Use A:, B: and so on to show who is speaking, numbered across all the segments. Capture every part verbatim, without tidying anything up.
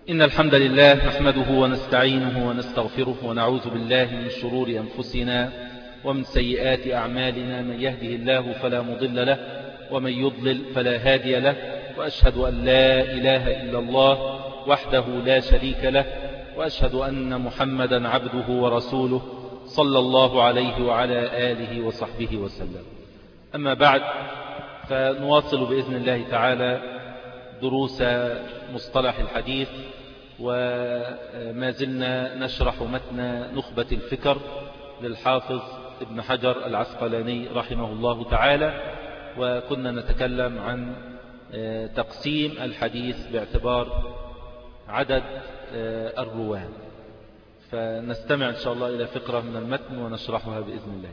A: إن الحمد لله نحمده ونستعينه ونستغفره ونعوذ بالله من شرور أنفسنا ومن سيئات أعمالنا. من يهده الله فلا مضل له ومن يضلل فلا هادي له، وأشهد أن لا إله إلا الله وحده لا شريك له، وأشهد أن محمدا عبده ورسوله صلى الله عليه وعلى آله وصحبه وسلم. أما بعد، فنواصل بإذن الله تعالى دروس مصطلح الحديث، وما زلنا نشرح متن نخبة الفكر للحافظ ابن حجر العسقلاني رحمه الله تعالى، وكنا نتكلم عن تقسيم الحديث باعتبار عدد الرواة. فنستمع إن شاء الله إلى فقرة من المتن ونشرحها بإذن الله.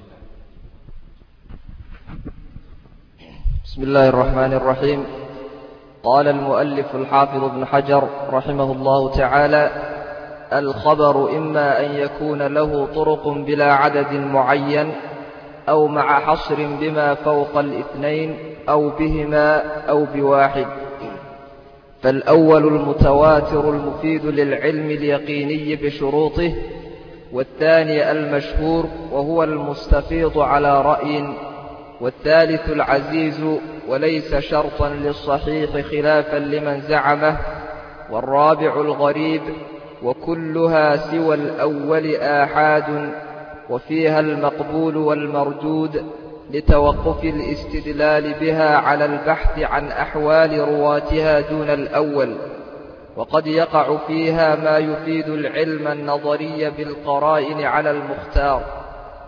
B: بسم الله الرحمن الرحيم. قال المؤلف الحافظ ابن حجر رحمه الله تعالى: الخبر إما أن يكون له طرق بلا عدد معين، أو مع حصر بما فوق الاثنين، أو بهما أو بواحد. فالأول المتواتر المفيد للعلم اليقيني بشروطه، والثاني المشهور وهو المستفيض على رأي، والثالث العزيز وليس شرطا للصحيح خلافا لمن زعمه، والرابع الغريب، وكلها سوى الأول آحاد، وفيها المقبول والمردود لتوقف الاستدلال بها على البحث عن أحوال رواتها دون الأول، وقد يقع فيها ما يفيد العلم النظري بالقرائن على المختار.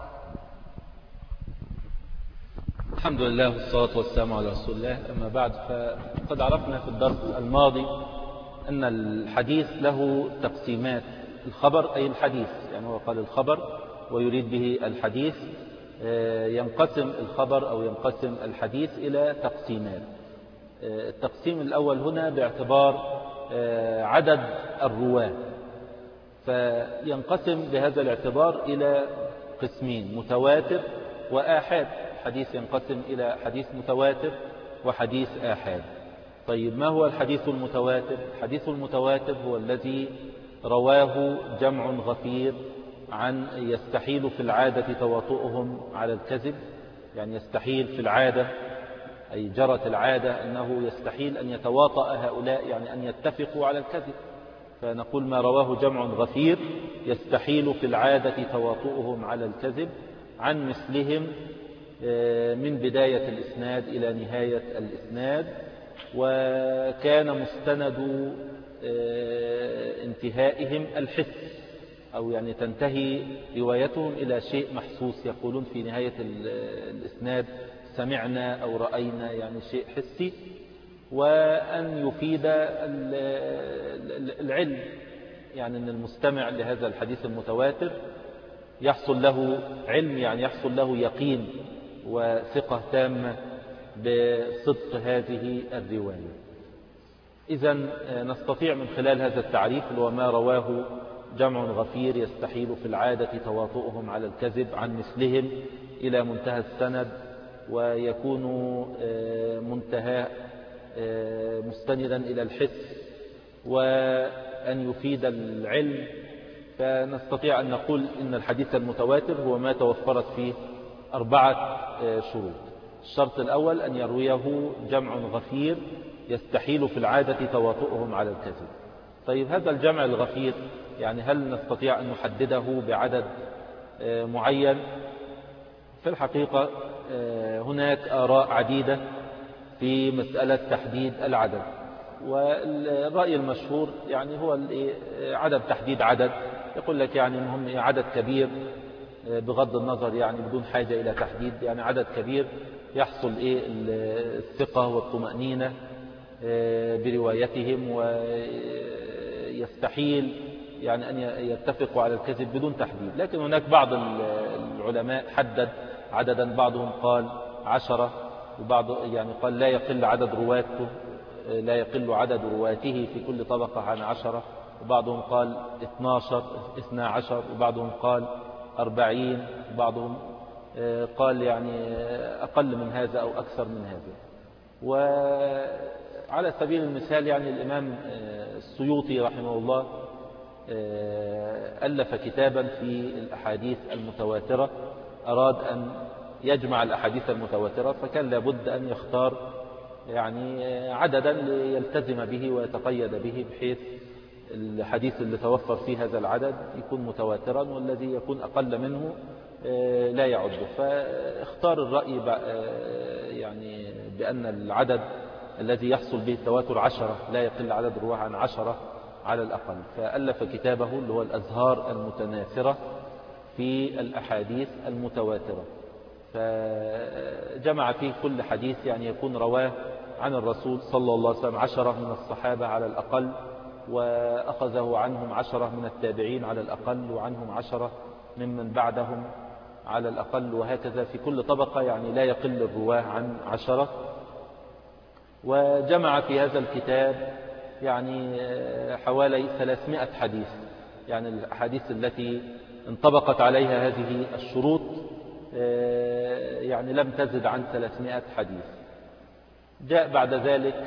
A: الحمد لله والصلاة والسلام على رسول الله. أما بعد، فقد عرفنا في الدرس الماضي أن الحديث له تقسيمات. الخبر أي الحديث، يعني هو قال الخبر ويريد به الحديث. ينقسم الخبر أو ينقسم الحديث إلى تقسيمات. التقسيم الأول هنا باعتبار عدد الرواة، فينقسم بهذا الاعتبار إلى قسمين: متواتر وآحاد. حديث ينقسم إلى حديث متواتر وحديث آحاد. طيب، ما هو الحديث المتواتر؟ الحديث المتواتر هو الذي رواه جمع غفير عن يستحيل في العادة تواطؤهم على الكذب. يعني يستحيل في العادة، أي جرت العادة أنه يستحيل أن يتواطأ هؤلاء، يعني أن يتفقوا على الكذب. فنقول ما رواه جمع غفير يستحيل في العادة تواطؤهم على الكذب عن مثلهم من بداية الإسناد إلى نهاية الإسناد، وكان مستند انتهائهم الحس، أو يعني تنتهي روايتهم إلى شيء محسوس. يقولون في نهاية الإسناد سمعنا أو رأينا، يعني شيء حسي. وأن يفيد العلم، يعني أن المستمع لهذا الحديث المتواتر يحصل له علم، يعني يحصل له يقين وثقة تامة بصدق هذه الرواية. إذن نستطيع من خلال هذا التعريف، اللي هو ما رواه جمع غفير يستحيل في العادة تواطؤهم على الكذب عن مثلهم إلى منتهى السند، ويكون منتهى مستندا إلى الحس، وأن يفيد العلم. فنستطيع أن نقول إن الحديث المتواتر هو ما توفرت فيه أربعة شروط. الشرط الأول أن يرويه جمع غفير يستحيل في العادة تواطؤهم على الكذب. طيب، هذا الجمع الغفير يعني هل نستطيع أن نحدده بعدد معين؟ في الحقيقة هناك آراء عديدة في مسألة تحديد العدد، والرأي المشهور يعني هو عدد تحديد عدد. يقول لك يعني مهم عدد كبير بغض النظر، يعني بدون حاجة إلى تحديد، يعني عدد كبير يحصل إيه الثقة والطمأنينة بروايتهم، ويستحيل يعني أن يتفقوا على الكذب بدون تحديد. لكن هناك بعض العلماء حدد عددا، بعضهم قال عشرة، وبعض يعني قال لا يقل عدد رواته لا يقل عدد رواته في كل طبقة عن عشرة، وبعضهم قال اثناشر اثنا عشر، وبعضهم قال أربعين، وبعضهم قال يعني أقل من هذا أو أكثر من هذا. على سبيل المثال يعني الإمام السيوطي رحمه الله ألف كتابا في الأحاديث المتواترة، أراد أن يجمع الأحاديث المتواترة، فكان لابد أن يختار يعني عددا ليلتزم به ويتقيد به، بحيث الحديث اللي توفر فيه هذا العدد يكون متواترا، والذي يكون أقل منه لا يعده. فاختار الرأي يعني بأن العدد الذي يحصل به التواتر عشرة، لا يقل عدد الرواه عن عشرة على الأقل. فألف كتابه اللي هو الأزهار المتناثرة في الأحاديث المتواترة، فجمع فيه كل حديث يعني يكون رواه عن الرسول صلى الله عليه وسلم عشرة من الصحابة على الأقل، وأخذه عنهم عشرة من التابعين على الأقل، وعنهم عشرة ممن بعدهم على الأقل، وهكذا في كل طبقة يعني لا يقل الرواه عن عشرة. وجمع في هذا الكتاب يعني حوالي ثلاثمائة حديث، يعني الأحاديث التي انطبقت عليها هذه الشروط يعني لم تزد عن ثلاثمائة حديث. جاء بعد ذلك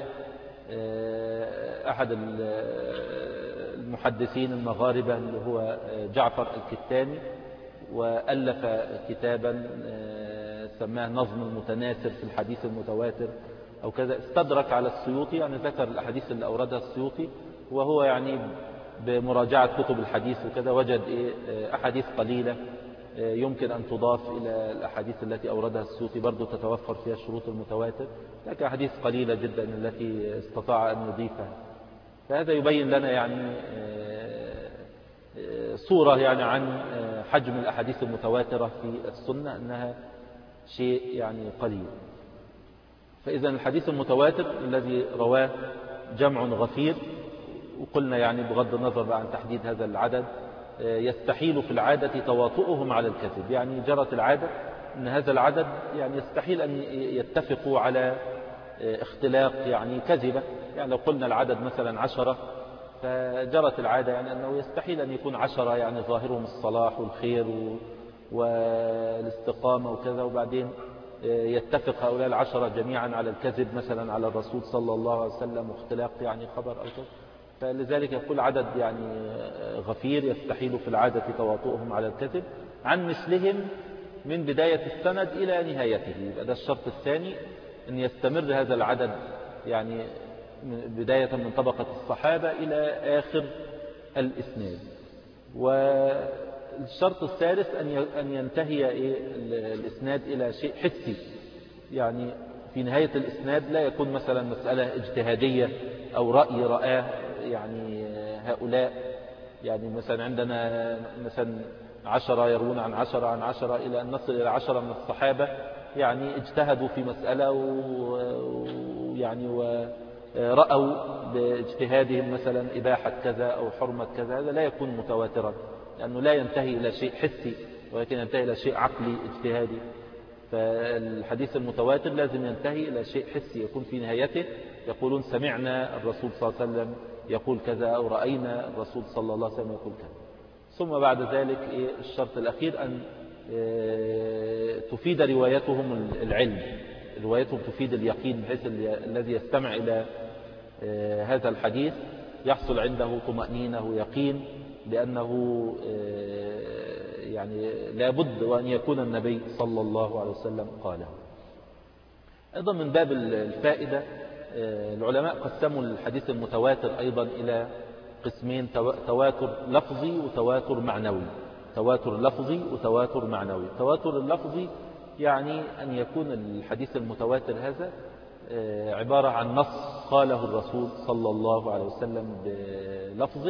A: أحد المحدثين المغاربة اللي هو جعفر الكتاني، وألف كتابا سماه نظم المتناثر في الحديث المتواتر أو كذا. استدرك على السيوطي، يعني ذكر الأحاديث اللي أوردها السيوطي، وهو يعني بمراجعة كتب الحديث وكذا وجد أحاديث قليلة يمكن أن تضاف إلى الأحاديث التي أوردها السيوطي، برضو تتوفر فيها شروط المتواتر، لكن أحاديث قليلة جدا التي استطاع أن يضيفها. فهذا يبين لنا يعني صورة يعني عن حجم الأحاديث المتواترة في السنة، أنها شيء يعني قليل. فإذا الحديث المتواتر الذي رواه جمع غفير، وقلنا يعني بغض النظر عن تحديد هذا العدد، يستحيل في العادة تواطؤهم على الكذب، يعني جرت العادة أن هذا العدد يعني يستحيل أن يتفقوا على اختلاق يعني كذبة. يعني لو قلنا العدد مثلا عشرة، فجرت العادة يعني أنه يستحيل أن يكون عشرة يعني ظاهرهم الصلاح والخير والاستقامة وكذا، وبعدين يتفق هؤلاء العشرة جميعا على الكذب مثلا على الرسول صلى الله عليه وسلم، واختلاق يعني خبر أو كذا. فلذلك يقول عدد يعني غفير يستحيل في العادة تواطؤهم على الكذب عن مثلهم من بداية السند إلى نهايته. يبقى ده الشرط الثاني، أن يستمر هذا العدد يعني بداية من طبقة الصحابة إلى آخر الإسناد. والشرط الثالث أن ينتهي الإسناد إلى شيء حسي، يعني في نهاية الإسناد لا يكون مثلا مسألة اجتهادية أو رأي رآه يعني هؤلاء، يعني مثلا عندنا مثلا عشرة يروون عن عشرة عن عشرة إلى أن نصل إلى عشرة من الصحابة يعني اجتهدوا في مسألة ويعني ورأوا باجتهادهم مثلا إباحة كذا أو حرمة كذا، هذا لا يكون متواترا، لأنه لا ينتهي إلى شيء حسي، ولكن ينتهي إلى شيء عقلي اجتهادي. فالحديث المتواتر لازم ينتهي إلى شيء حسي، يكون في نهايته يقولون سمعنا الرسول صلى الله عليه وسلم يقول كذا، أو رأينا الرسول صلى الله عليه وسلم يقول كذا. ثم بعد ذلك الشرط الأخير أن تفيد روايتهم العلم، روايتهم تفيد اليقين، بحيث الذي يستمع إلى هذا الحديث يحصل عنده طمأنينة ويقين بأنه يعني لابد وأن يكون النبي صلى الله عليه وسلم قاله. أيضا من باب الفائدة، العلماء قسموا الحديث المتواتر أيضا إلى قسمين، تواتر لفظي وتواتر معنوي. تواتر لفظي وتواتر معنوي. التواتر اللفظي يعني أن يكون الحديث المتواتر هذا عبارة عن نص قاله الرسول صلى الله عليه وسلم بلفظه،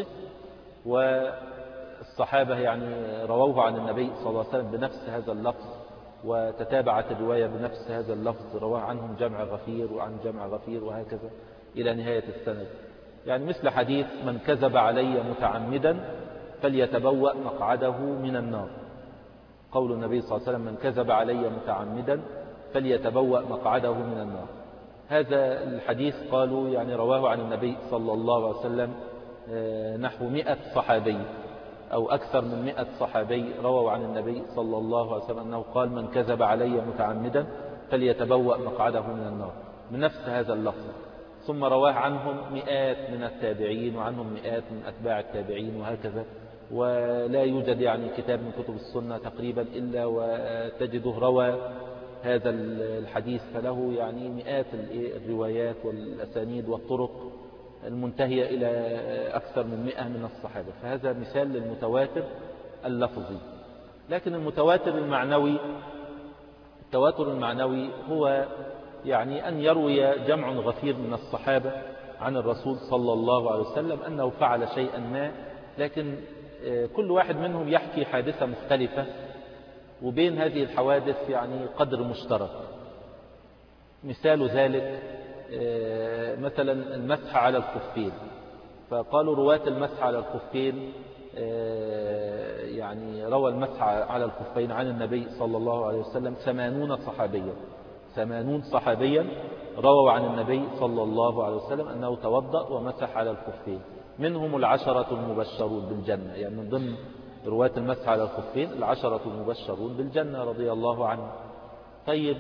A: والصحابة يعني رووه عن النبي صلى الله عليه وسلم بنفس هذا اللفظ، وتتابعت الرواية بنفس هذا اللفظ، رواه عنهم جمع غفير وعن جمع غفير وهكذا إلى نهاية السند. يعني مثل حديث من كذب علي متعمدا فليتبوأ مقعده من النار، قول النبي صلى الله عليه وسلم من كذب علي متعمدا فليتبوأ مقعده من النار. هذا الحديث قالوا يعني رواه عن النبي صلى الله عليه وسلم نحو مئة صحابي أو أكثر من مئة صحابي رووا عن النبي صلى الله عليه وسلم أنه قال من كذب علي متعمدا فليتبوأ مقعده من النار، من نفس هذا اللفظ. ثم رواه عنهم مئات من التابعين وعنهم مئات من أتباع التابعين وهكذا. ولا يوجد يعني كتاب من كتب السنة تقريبا إلا وتجده روى هذا الحديث، فله يعني مئات الروايات والأسانيد والطرق المنتهية إلى أكثر من مئة من الصحابة. فهذا مثال للمتواتر اللفظي. لكن المتواتر المعنوي، التواتر المعنوي هو يعني أن يروي جمع غفير من الصحابة عن الرسول صلى الله عليه وسلم أنه فعل شيئا ما، لكن كل واحد منهم يحكي حادثة مختلفة، وبين هذه الحوادث يعني قدر مشترك. مثال ذلك مثلا المسح على الخفين، فقالوا رواة المسح على الخفين يعني روى المسح على الخفين عن النبي صلى الله عليه وسلم ثمانون صحابيا، ثمانون صحابيا رووا عن النبي صلى الله عليه وسلم أنه توضأ ومسح على الخفين، منهم العشرة المبشرون بالجنة، يعني من ضمن رواة المسح على الخفين العشرة المبشرون بالجنة رضي الله عنهم. طيب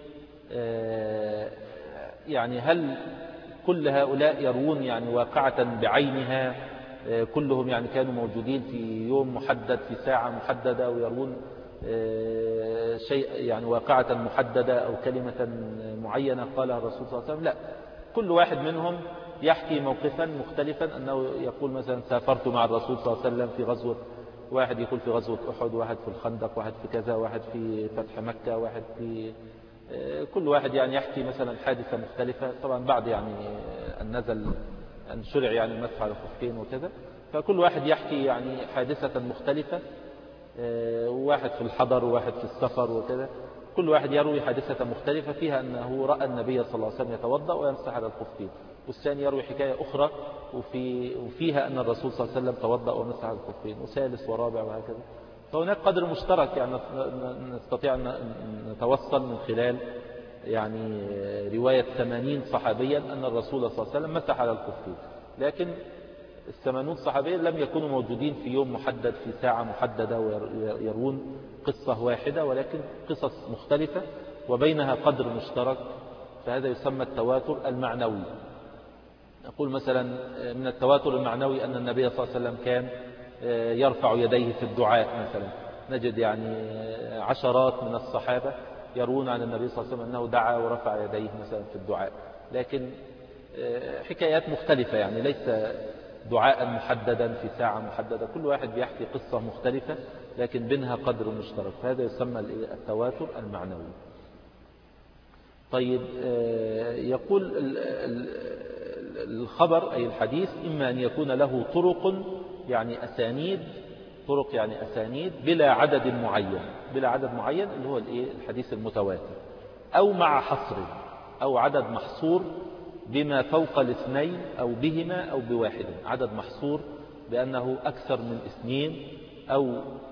A: يعني هل كل هؤلاء يروون يعني واقعة بعينها، كلهم يعني كانوا موجودين في يوم محدد في ساعة محددة ويروون شيء يعني واقعة محددة أو كلمة معينة قالها الرسول صلى الله عليه وسلم؟ لا، كل واحد منهم يحكي موقفا مختلفا، أنه يقول مثلا سافرت مع الرسول صلى الله عليه وسلم في غزوة، واحد يقول في غزوة أحد، واحد في الخندق، واحد في كذا، واحد في فتح مكة، واحد في كل واحد يعني يحكي مثلا حادثة مختلفة، طبعا بعد يعني أن نزل أن شرع يعني المسح على الخفين وكذا، فكل واحد يحكي يعني حادثة مختلفة، وواحد في الحضر وواحد في السفر وكذا، كل واحد يروي حادثة مختلفة فيها أنه رأى النبي صلى الله عليه وسلم يتوضأ ويمسح على الخفين، والثاني يروي حكاية أخرى وفي وفيها أن الرسول صلى الله عليه وسلم توضأ ومسح على الخفين، وثالث ورابع وهكذا. فهناك قدر مشترك يعني نستطيع أن نتوصل من خلال يعني رواية ثمانين صحابيا أن الرسول صلى الله عليه وسلم مسح على الخفين، لكن الثمانون صحابيا لم يكونوا موجودين في يوم محدد في ساعة محددة ويرون قصة واحدة، ولكن قصص مختلفة وبينها قدر مشترك، فهذا يسمى التواتر المعنوي. نقول مثلا من التواتر المعنوي أن النبي صلى الله عليه وسلم كان يرفع يديه في الدعاء مثلا، نجد يعني عشرات من الصحابة يروون عن النبي صلى الله عليه وسلم أنه دعا ورفع يديه مثلا في الدعاء، لكن حكايات مختلفة، يعني ليس دعاء محددا في ساعة محددة، كل واحد بيحكي قصة مختلفة لكن بينها قدر مشترك، فهذا يسمى التواتر المعنوي. طيب يقول الخبر أي الحديث إما أن يكون له طرق يعني أسانيد، طرق يعني أسانيد بلا عدد معين، بلا عدد معين اللي هو الحديث المتواتر، أو مع حصر أو عدد محصور بما فوق الاثنين أو بهما أو بواحد، عدد محصور بأنه أكثر من اثنين، أو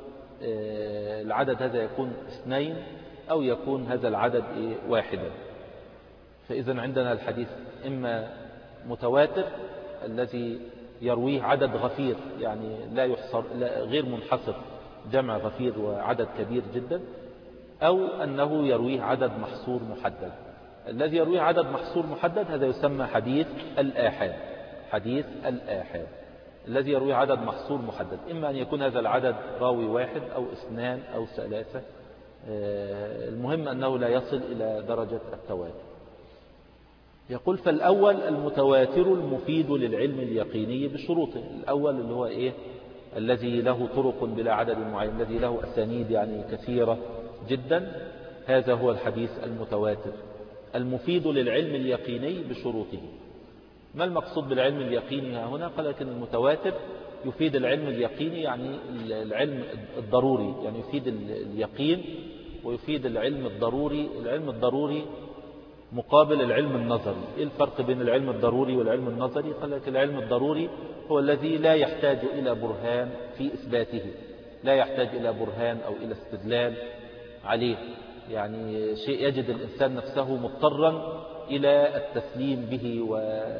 A: العدد هذا يكون اثنين أو يكون هذا العدد واحدا. فإذا عندنا الحديث إما متواتر الذي يرويه عدد غفير يعني لا يحصر، لا غير منحصر، جمع غفير وعدد كبير جدا، أو أنه يرويه عدد محصور محدد. الذي يرويه عدد محصور محدد هذا يسمى حديث الآحاد، حديث الآحاد الذي يرويه عدد محصور محدد، إما أن يكون هذا العدد راوي واحد أو اثنان أو ثلاثة، المهم أنه لا يصل إلى درجة التواتر. يقول فالأول المتواتر المفيد للعلم اليقيني بشروطه، الأول اللي هو إيه؟ الذي له طرق بلا عدد معين، الذي له أسانيد يعني كثيرة جدا، هذا هو الحديث المتواتر المفيد للعلم اليقيني بشروطه. ما المقصود بالعلم اليقيني ها هنا؟ قال لكن المتواتر يفيد العلم اليقيني يعني العلم الضروري، يعني يفيد اليقين ويفيد العلم الضروري. العلم الضروري مقابل العلم النظري. إيه الفرق بين العلم الضروري والعلم النظري؟ قال لك العلم الضروري هو الذي لا يحتاج إلى برهان في إثباته، لا يحتاج إلى برهان أو إلى استدلال عليه، يعني شيء يجد الإنسان نفسه مضطرا إلى التسليم به و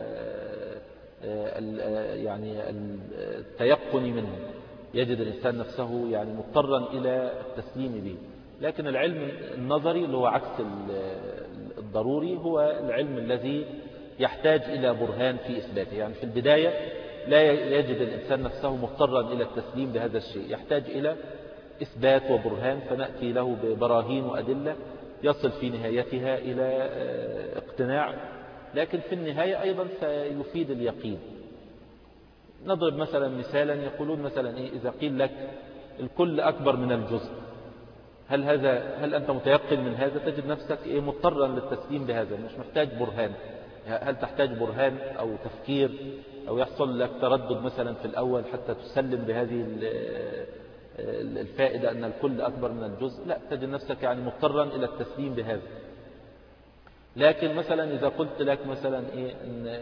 A: يعني التيقن منه، يجد الإنسان نفسه يعني مضطرا إلى التسليم به. لكن العلم النظري اللي هو عكس الضروري هو العلم الذي يحتاج إلى برهان في إثباته. يعني في البداية لا يجد الإنسان نفسه مضطرا إلى التسليم بهذا الشيء، يحتاج إلى إثبات وبرهان، فنأتي له ببراهين وأدلة يصل في نهايتها إلى اقتناع، لكن في النهاية أيضا سيفيد اليقين. نضرب مثلا مثالا، يقولون مثلا إيه إذا قيل لك الكل أكبر من الجزء، هل هذا هل أنت متيقن من هذا؟ تجد نفسك إيه مضطرا للتسليم بهذا، مش محتاج برهان. هل تحتاج برهان أو تفكير أو يحصل لك تردد مثلا في الأول حتى تسلم بهذه الفائدة أن الكل أكبر من الجزء؟ لا، تجد نفسك يعني مضطرا إلى التسليم بهذا. لكن مثلا إذا قلت لك مثلا إيه إن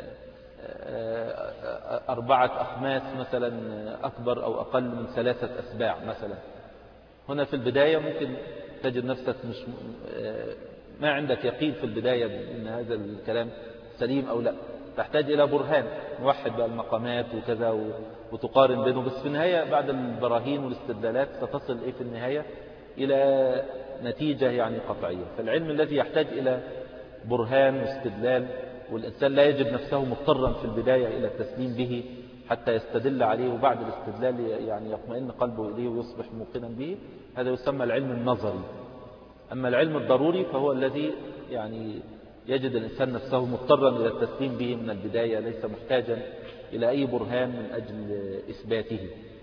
A: أربعة أخماس مثلا أكبر أو أقل من ثلاثة أسباع مثلا، هنا في البداية ممكن تجد نفسك مش ما عندك يقين في البداية أن هذا الكلام سليم أو لا، تحتاج إلى برهان، نوحد بقى المقامات وكذا وتقارن بينه، بس في النهاية بعد البراهين والاستدلالات ستصل إيه في النهاية إلى نتيجة يعني قطعية. فالعلم الذي يحتاج إلى برهان واستدلال، والإنسان لا يجد نفسه مضطرا في البداية إلى التسليم به حتى يستدل عليه، وبعد الاستدلال يعني يطمئن قلبه إليه ويصبح موقنا به، هذا يسمى العلم النظري. أما العلم الضروري فهو الذي يعني يجد الإنسان نفسه مضطرا إلى التسليم به من البداية، ليس محتاجا إلى أي برهان من أجل إثباته.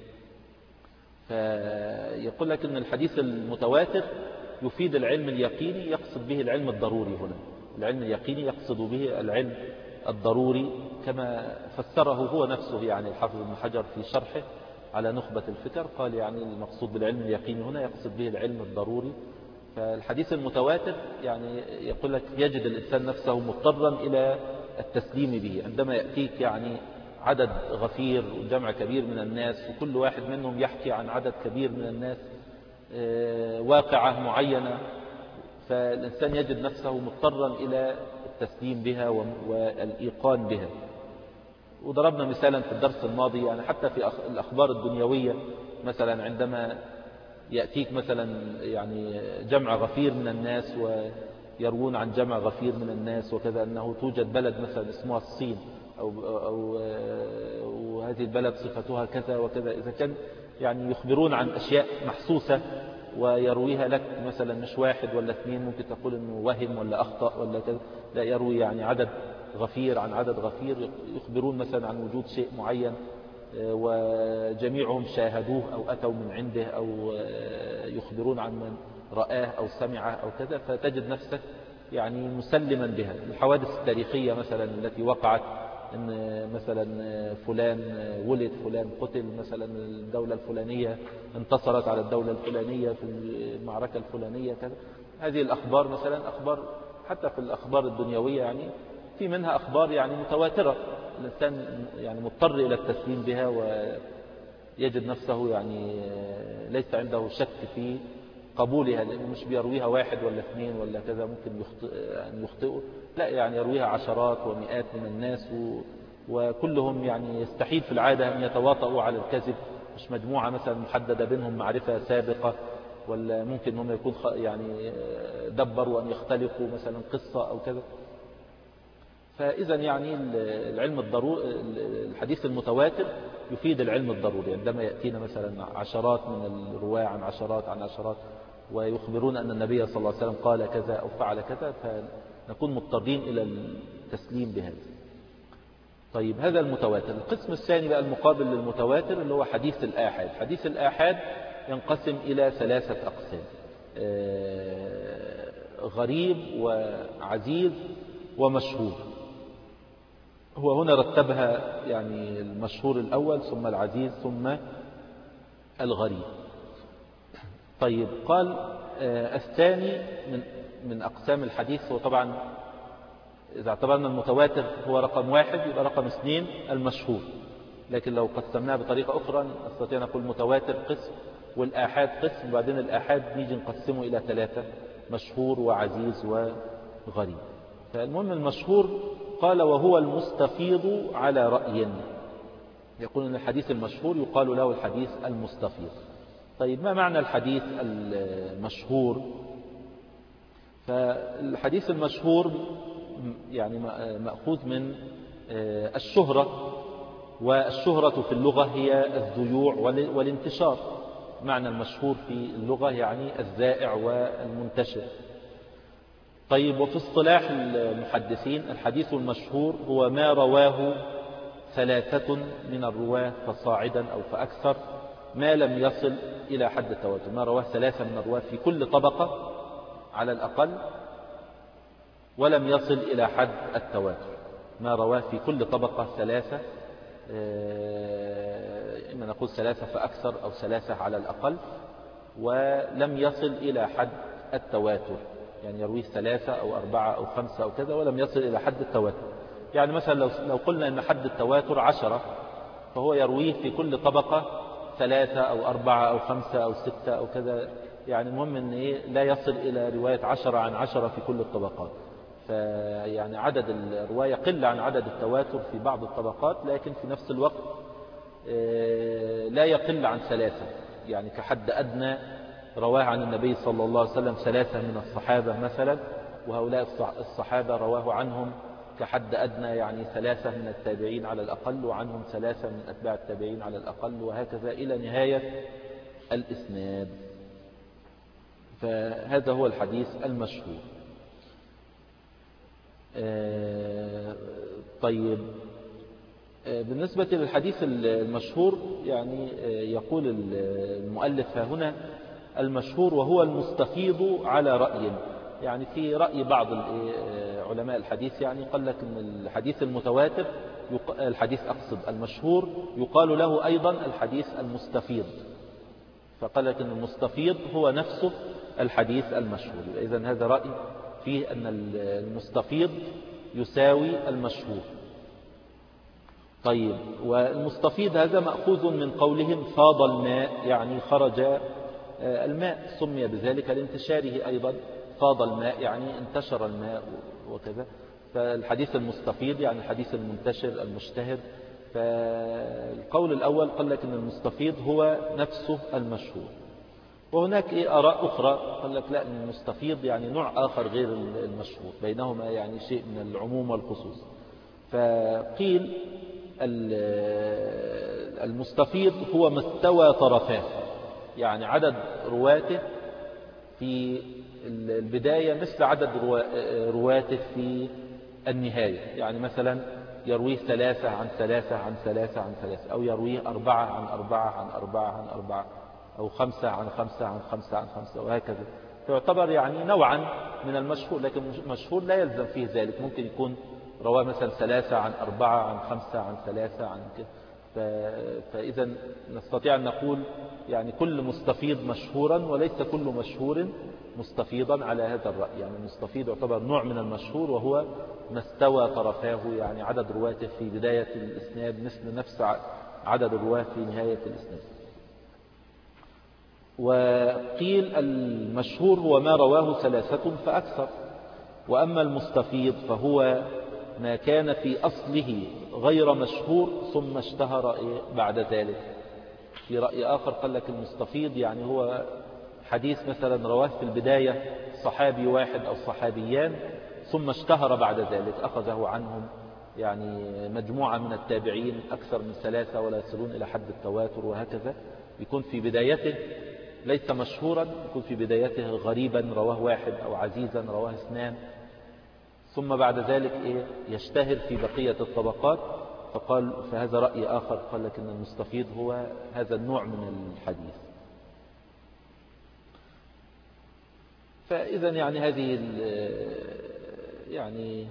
A: فيقول لك أن الحديث المتواتر يفيد العلم اليقيني، يقصد به العلم الضروري. هنا العلم اليقيني يقصد به العلم الضروري كما فسره هو نفسه يعني الحافظ ابن حجر في شرحه على نخبة الفكر، قال يعني المقصود بالعلم اليقيني هنا يقصد به العلم الضروري. فالحديث المتواتر يعني يقول لك يجد الإنسان نفسه مضطرا إلى التسليم به عندما يأتيك يعني عدد غفير وجمع كبير من الناس، وكل واحد منهم يحكي عن عدد كبير من الناس واقعة معينة، فالإنسان يجد نفسه مضطرا إلى التسليم بها والإيقان بها. وضربنا مثالا في الدرس الماضي يعني حتى في الأخبار الدنيوية، مثلا عندما يأتيك مثلا يعني جمع غفير من الناس ويروون عن جمع غفير من الناس وكذا، أنه توجد بلد مثلا اسمها الصين أو, أو, أو هذه البلد صفتها كذا وكذا، إذا كان يعني يخبرون عن أشياء محسوسة ويرويها لك مثلا مش واحد ولا اثنين، ممكن تقول انه وهم ولا اخطأ ولا كذا، لا، يروي يعني عدد غفير عن عدد غفير، يخبرون مثلا عن وجود شيء معين وجميعهم شاهدوه او اتوا من عنده او يخبرون عن من رآه او سمعه او كذا، فتجد نفسك يعني مسلما بها. الحوادث التاريخية مثلا التي وقعت، ان مثلا فلان ولد، فلان قتل، مثلا الدولة الفلانية انتصرت على الدولة الفلانية في المعركة الفلانية كذا، هذه الأخبار مثلا أخبار حتى في الأخبار الدنيوية يعني في منها أخبار يعني متواترة، الإنسان يعني مضطر إلى التسليم بها ويجد نفسه يعني ليس عنده شك في قبولها، لأنه مش بيرويها واحد ولا اثنين ولا كذا ممكن يخطئ يعني يخطئوا، لا، يعني يرويها عشرات ومئات من الناس، و وكلهم يعني يستحيل في العادة أن يتواطؤوا على الكذب، مش مجموعة مثلا محددة بينهم معرفة سابقة، ولا ممكن هم يكون يعني دبروا أن يختلقوا مثلا قصة أو كذا. فإذا يعني العلم الضروري، الحديث المتواتر يفيد العلم الضروري عندما يأتينا مثلا عشرات من الرواة عن عشرات عن عشرات ويخبرون أن النبي صلى الله عليه وسلم قال كذا أو فعل كذا، فنكون مضطرين إلى التسليم بهذا. طيب، هذا المتواتر. القسم الثاني بقى المقابل للمتواتر اللي هو حديث الآحاد. حديث الآحاد ينقسم إلى ثلاثة أقسام: غريب وعزيز ومشهور. هو هنا رتبها يعني المشهور الأول ثم العزيز ثم الغريب. طيب، قال الثاني من من أقسام الحديث، هو طبعا إذا اعتبرنا المتواتر هو رقم واحد يبقى رقم اثنين المشهور، لكن لو قسمناها بطريقة أخرى نستطيع نقول متواتر قسم والآحاد قسم، وبعدين الآحاد نيجي نقسمه إلى ثلاثة: مشهور وعزيز وغريب. فالمهم المشهور قال وهو المستفيض على رأي، يقول أن الحديث المشهور يقال له الحديث المستفيض. طيب، ما معنى الحديث المشهور؟ فالحديث المشهور يعني مأخوذ من الشهرة، والشهرة في اللغة هي الذيوع والانتشار. معنى المشهور في اللغة يعني الزائع والمنتشر. طيب، وفي اصطلاح المحدثين الحديث المشهور هو ما رواه ثلاثة من الرواة فصاعدا أو فأكثر ما لم يصل إلى حد التواتر. ما رواه ثلاثة من الرواة في كل طبقة على الأقل ولم يصل إلى حد التواتر. ما رواه في كل طبقة ثلاثة، إما نقول ثلاثة فأكثر أو ثلاثة على الأقل، ولم يصل إلى حد التواتر. يعني يرويه ثلاثة أو أربعة أو خمسة أو كذا ولم يصل إلى حد التواتر. يعني مثلا لو لو قلنا أن حد التواتر عشرة، فهو يرويه في كل طبقة ثلاثة أو أربعة أو خمسة أو ستة أو كذا. يعني المهم أن إيه لا يصل إلى رواية عشرة عن عشرة في كل الطبقات. فيعني عدد الرواية يقل عن عدد التواتر في بعض الطبقات، لكن في نفس الوقت لا يقل عن ثلاثة. يعني كحد أدنى رواه عن النبي صلى الله عليه وسلم ثلاثة من الصحابة مثلا، وهؤلاء الصحابة رواه عنهم كحد أدنى يعني ثلاثة من التابعين على الأقل، وعنهم ثلاثة من أتباع التابعين على الأقل، وهكذا إلى نهاية الإسناد. فهذا هو الحديث المشهور. طيب، بالنسبة للحديث المشهور يعني يقول المؤلف هنا المشهور وهو المستفيض على رأي. يعني في رأي بعض علماء الحديث يعني قال لك أن الحديث المتواتر الحديث أقصد المشهور يقال له أيضا الحديث المستفيض، فقال لك أن المستفيض هو نفسه الحديث المشهور. إذن هذا رأي فيه أن المستفيض يساوي المشهور. طيب، والمستفيض هذا مأخوذ من قولهم فاض الماء، يعني خرج الماء، سمي بذلك لانتشاره أيضا. فاض الماء يعني انتشر الماء وكذا. فالحديث المستفيض يعني الحديث المنتشر المشتهر. فالقول الأول قال لك أن المستفيض هو نفسه المشهور. وهناك إيه آراء أخرى قال لك لا، أن المستفيض يعني نوع آخر غير المشهور، بينهما يعني شيء من العموم والخصوص. فقيل المستفيض هو ما استوى طرفاه، يعني عدد رواته في البداية مثل عدد رواته في النهاية. يعني مثلا يرويه ثلاثة عن ثلاثة عن ثلاثة عن ثلاثة، أو يرويه أربعة عن أربعة عن أربعة عن أربعة، أو خمسة عن خمسة عن خمسة عن خمسة، وهكذا. فيعتبر يعني نوعا من المشهور، لكن مشهور لا يلزم فيه ذلك. ممكن يكون رواه مثلا ثلاثة عن أربعة عن خمسة عن ثلاثة عن كده. فإذا نستطيع أن نقول يعني كل مستفيض مشهورا، وليس كل مشهور مستفيضا على هذا الرأي. يعني المستفيض يعتبر نوع من المشهور، وهو ما استوى طرفاه، يعني عدد رواته في بداية الإسناد مثل نفس عدد الرواه في نهاية الإسناد. وقيل المشهور هو ما رواه ثلاثة فأكثر. وأما المستفيض فهو ما كان في أصله غير مشهور ثم اشتهر بعد ذلك. في رأي آخر قال لك المستفيض يعني هو حديث مثلا رواه في البداية صحابي واحد أو صحابيان، ثم اشتهر بعد ذلك، أخذه عنهم يعني مجموعة من التابعين أكثر من ثلاثة ولا يصلون إلى حد التواتر، وهكذا. يكون في بدايته ليس مشهورا، يكون في بدايته غريبا رواه واحد، أو عزيزا رواه اثنان، ثم بعد ذلك إيه يشتهر في بقية الطبقات. فقال فهذا رأي آخر قال لك أن المستفيض هو هذا النوع من الحديث. فإذا يعني هذه يعني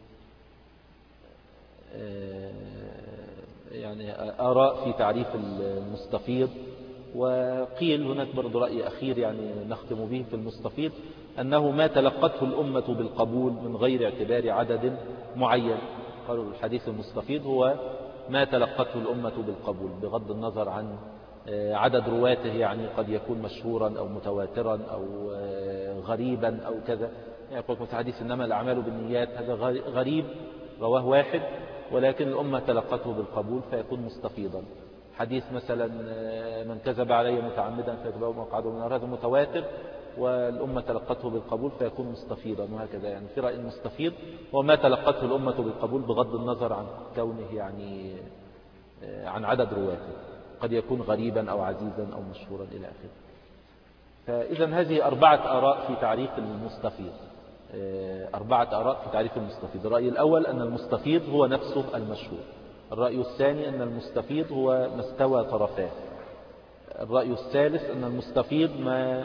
A: يعني آراء في تعريف المستفيض. وقيل هناك برضو رأي أخير يعني نختم به في المستفيض، أنه ما تلقته الأمة بالقبول من غير اعتبار عدد معين. قالوا الحديث المستفيض هو ما تلقته الأمة بالقبول بغض النظر عن عدد رواته، يعني قد يكون مشهورا أو متواترا أو غريبا أو كذا. يعني يقول في حديث إنما الأعمال بالنيات، هذا غريب رواه واحد ولكن الأمة تلقته بالقبول فيكون مستفيضا. حديث مثلا من كذب علي متعمدا فيتبوأ مقعده من النار، هذا متواتر والأمة تلقته بالقبول فيكون مستفيضا، وهكذا. يعني في رأي المستفيض هو ما تلقته الأمة بالقبول بغض النظر عن كونه يعني عن عدد رواته، قد يكون غريبا أو عزيزا أو مشهورا إلى آخره. فإذا هذه أربعة آراء في تعريف المستفيض، أربعة آراء في تعريف المستفيض. الرأي الأول أن المستفيض هو نفسه المشهور. الرأي الثاني أن المستفيض هو ما استوى طرفاه. الرأي الثالث أن المستفيض ما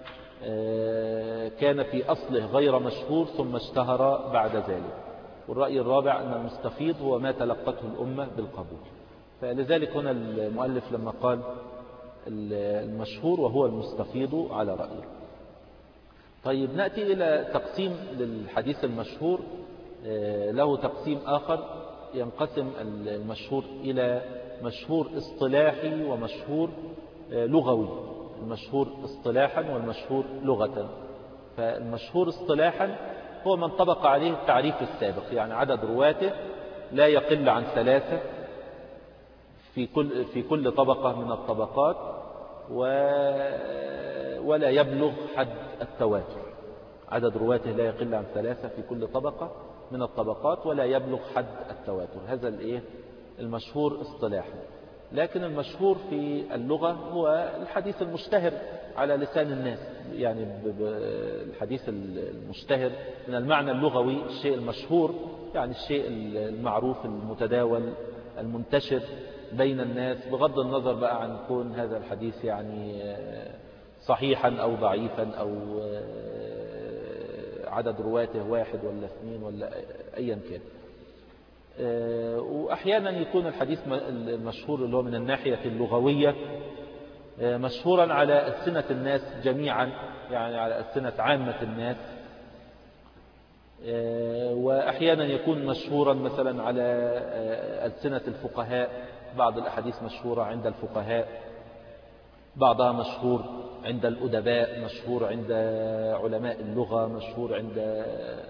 A: كان في أصله غير مشهور ثم اشتهر بعد ذلك. والرأي الرابع أن المستفيض هو ما تلقته الأمة بالقبول. فلذلك هنا المؤلف لما قال المشهور وهو المستفيض على رأيه. طيب نأتي إلى تقسيم للحديث المشهور، له تقسيم آخر، ينقسم المشهور إلى مشهور اصطلاحي ومشهور لغوي. المشهور اصطلاحا والمشهور لغة. فالمشهور اصطلاحا هو من طبق عليه التعريف السابق، يعني عدد رواته لا يقل عن ثلاثة في كل في كل طبقة من الطبقات، ولا يبلغ حد التواتر. عدد رواته لا يقل عن ثلاثة في كل طبقة من الطبقات ولا يبلغ حد التواتر. هذا الايه المشهور اصطلاحا. لكن المشهور في اللغة هو الحديث المشتهر على لسان الناس. يعني الحديث المشتهر من المعنى اللغوي الشيء المشهور، يعني الشيء المعروف المتداول المنتشر بين الناس، بغض النظر بقى عن كون هذا الحديث يعني صحيحا أو ضعيفا أو عدد رواته واحد ولا اثنين ولا أيا كان. وأحيانا يكون الحديث المشهور اللي هو من الناحية اللغوية مشهورا على ألسنة الناس جميعا، يعني على ألسنة عامة الناس. وأحيانا يكون مشهورا مثلا على ألسنة الفقهاء. بعض الأحاديث مشهورة عند الفقهاء، بعضها مشهور عند الأدباء، مشهور عند علماء اللغة، مشهور عند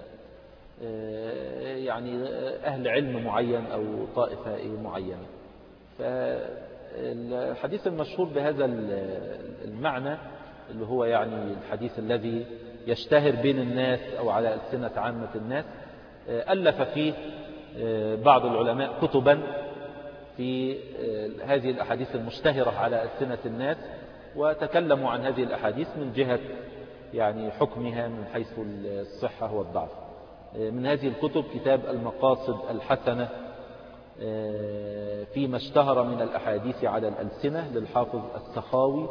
A: يعني أهل علم معين أو طائفة معينة. فالحديث المشهور بهذا المعنى اللي هو يعني الحديث الذي يشتهر بين الناس أو على ألسنة عامة الناس، ألف فيه بعض العلماء كتبا في هذه الأحاديث المشتهرة على ألسنة الناس، وتكلموا عن هذه الأحاديث من جهة يعني حكمها من حيث الصحة والضعف. من هذه الكتب كتاب المقاصد الحسنة فيما اشتهر من الأحاديث على الألسنة للحافظ السخاوي،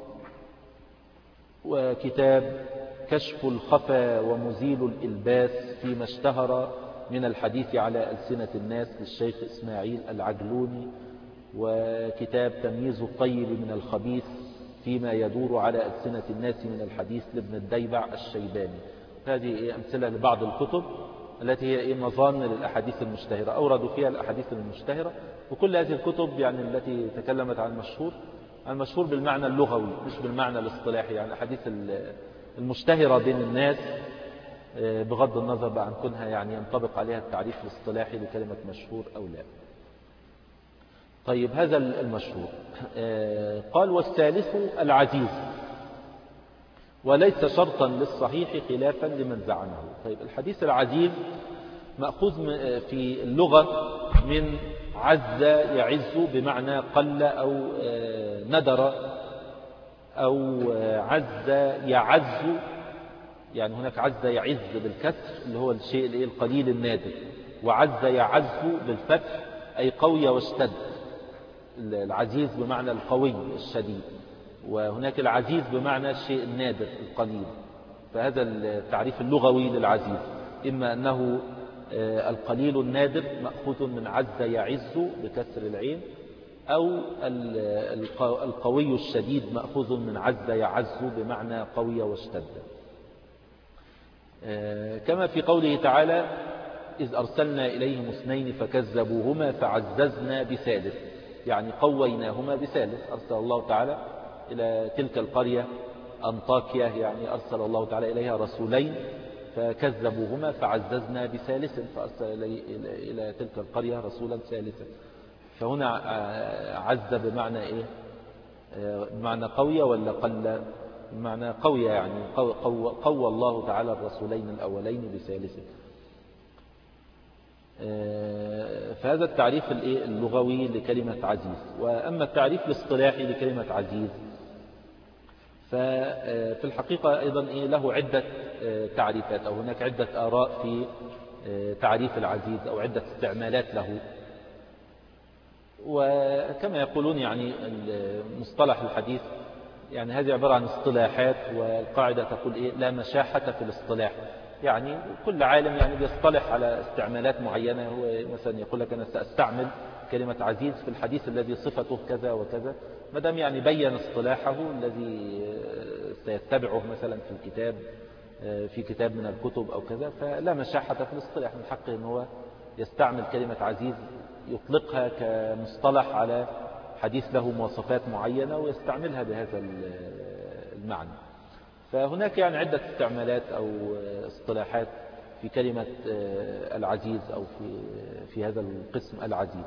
A: وكتاب كشف الخفا ومزيل الإلباس فيما اشتهر من الحديث على ألسنة الناس للشيخ إسماعيل العجلوني، وكتاب تمييز الطيب من الخبيث فيما يدور على ألسنة الناس من الحديث لابن الديبع الشيباني. هذه أمثلة لبعض الكتب التي هي إيه مظان للأحاديث المشتهرة، أوردوا فيها الأحاديث المشتهرة. وكل هذه الكتب يعني التي تكلمت عن المشهور، المشهور بالمعنى اللغوي مش بالمعنى الاصطلاحي، يعني الأحاديث المشتهرة بين الناس بغض النظر بقى عن كونها يعني ينطبق عليها التعريف الاصطلاحي لكلمة مشهور أو لا. طيب هذا المشهور. قال والثالث العزيز، وليس شرطا للصحيح خلافا لمن زعمه. طيب الحديث العزيز مأخوذ في اللغة من عز يعز بمعنى قل أو ندر، أو عز يعز، يعني هناك عز يعز بالكسر اللي هو الشيء القليل النادر، وعز يعز بالفتح أي قوي واشتد. العزيز بمعنى القوي الشديد، وهناك العزيز بمعنى الشيء النادر القليل. فهذا التعريف اللغوي للعزيز، إما أنه القليل النادر مأخوذ من عز يعز بكسر العين، أو القوي الشديد مأخوذ من عز يعز بمعنى قوي واشتد. كما في قوله تعالى إذ أرسلنا إليهم اثنين فكذبوهما فعززنا بثالث، يعني قويناهما بثالث. أرسل الله تعالى إلى تلك القرية أنطاكيا، يعني أرسل الله تعالى إليها رسولين فكذبوهما فعززنا بثالث، فأرسل إلى تلك القرية رسولا ثالثا. فهنا عز بمعنى إيه؟ بمعنى قوية ولا قل؟ معنى قوية يعني قوى, قوى, قوى الله تعالى الرسولين الأولين بثالثه. فهذا التعريف اللغوي لكلمة عزيز. وأما التعريف الاصطلاحي لكلمة عزيز ففي الحقيقة أيضا له عدة تعريفات، أو هناك عدة آراء في تعريف العزيز أو عدة استعمالات له. وكما يقولون يعني المصطلح الحديث يعني هذه عبارة عن اصطلاحات، والقاعدة تقول إيه لا مشاحة في الاصطلاح. يعني كل عالم يعني بيصطلح على استعمالات معينة. هو مثلا يقول لك أنا سأستعمل كلمة عزيز في الحديث الذي صفته كذا وكذا، ما دام يعني بين اصطلاحه الذي سيتبعه مثلا في الكتاب في كتاب من الكتب أو كذا، فلا مشاحة في الاصطلاح، من حقه أن هو يستعمل كلمة عزيز يطلقها كمصطلح على حديث له مواصفات معينة ويستعملها بهذا المعنى. فهناك يعني عدة استعمالات أو اصطلاحات في كلمة العزيز أو في في هذا القسم العزيز.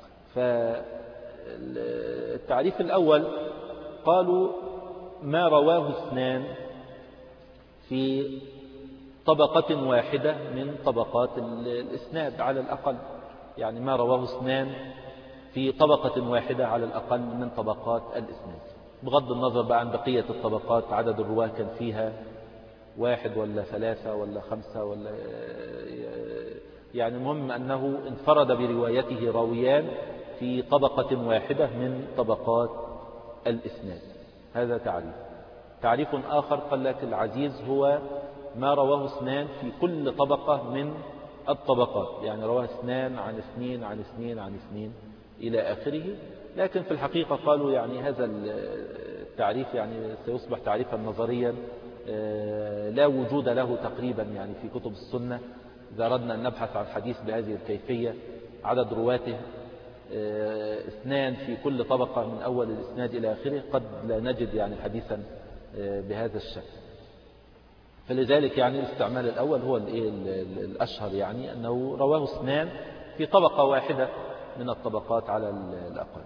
A: فالتعريف الأول قالوا ما رواه اثنان في طبقة واحدة من طبقات الإسناد على الأقل، يعني ما رواه اثنان في طبقة واحدة على الأقل من طبقات الإسناد، بغض النظر بقى عن بقية الطبقات عدد الرواة كان فيها واحد ولا ثلاثة ولا خمسة ولا يعني المهم أنه انفرد بروايته راويان في طبقة واحدة من طبقات الإسناد. هذا تعريف. تعريف آخر قال لك العزيز هو ما رواه اثنان في كل طبقة من الطبقات، يعني رواه اثنان عن اثنين عن اثنين عن اثنين إلى آخره. لكن في الحقيقة قالوا يعني هذا التعريف يعني سيصبح تعريفا نظريا لا وجود له تقريبا يعني في كتب السنة. إذا أردنا أن نبحث عن حديث بهذه الكيفية عدد رواته اثنان في كل طبقة من أول الإسناد إلى آخره قد لا نجد يعني حديثا بهذا الشكل. فلذلك يعني الاستعمال الأول هو الأشهر، يعني أنه رواه اثنان في طبقة واحدة من الطبقات على الأقل.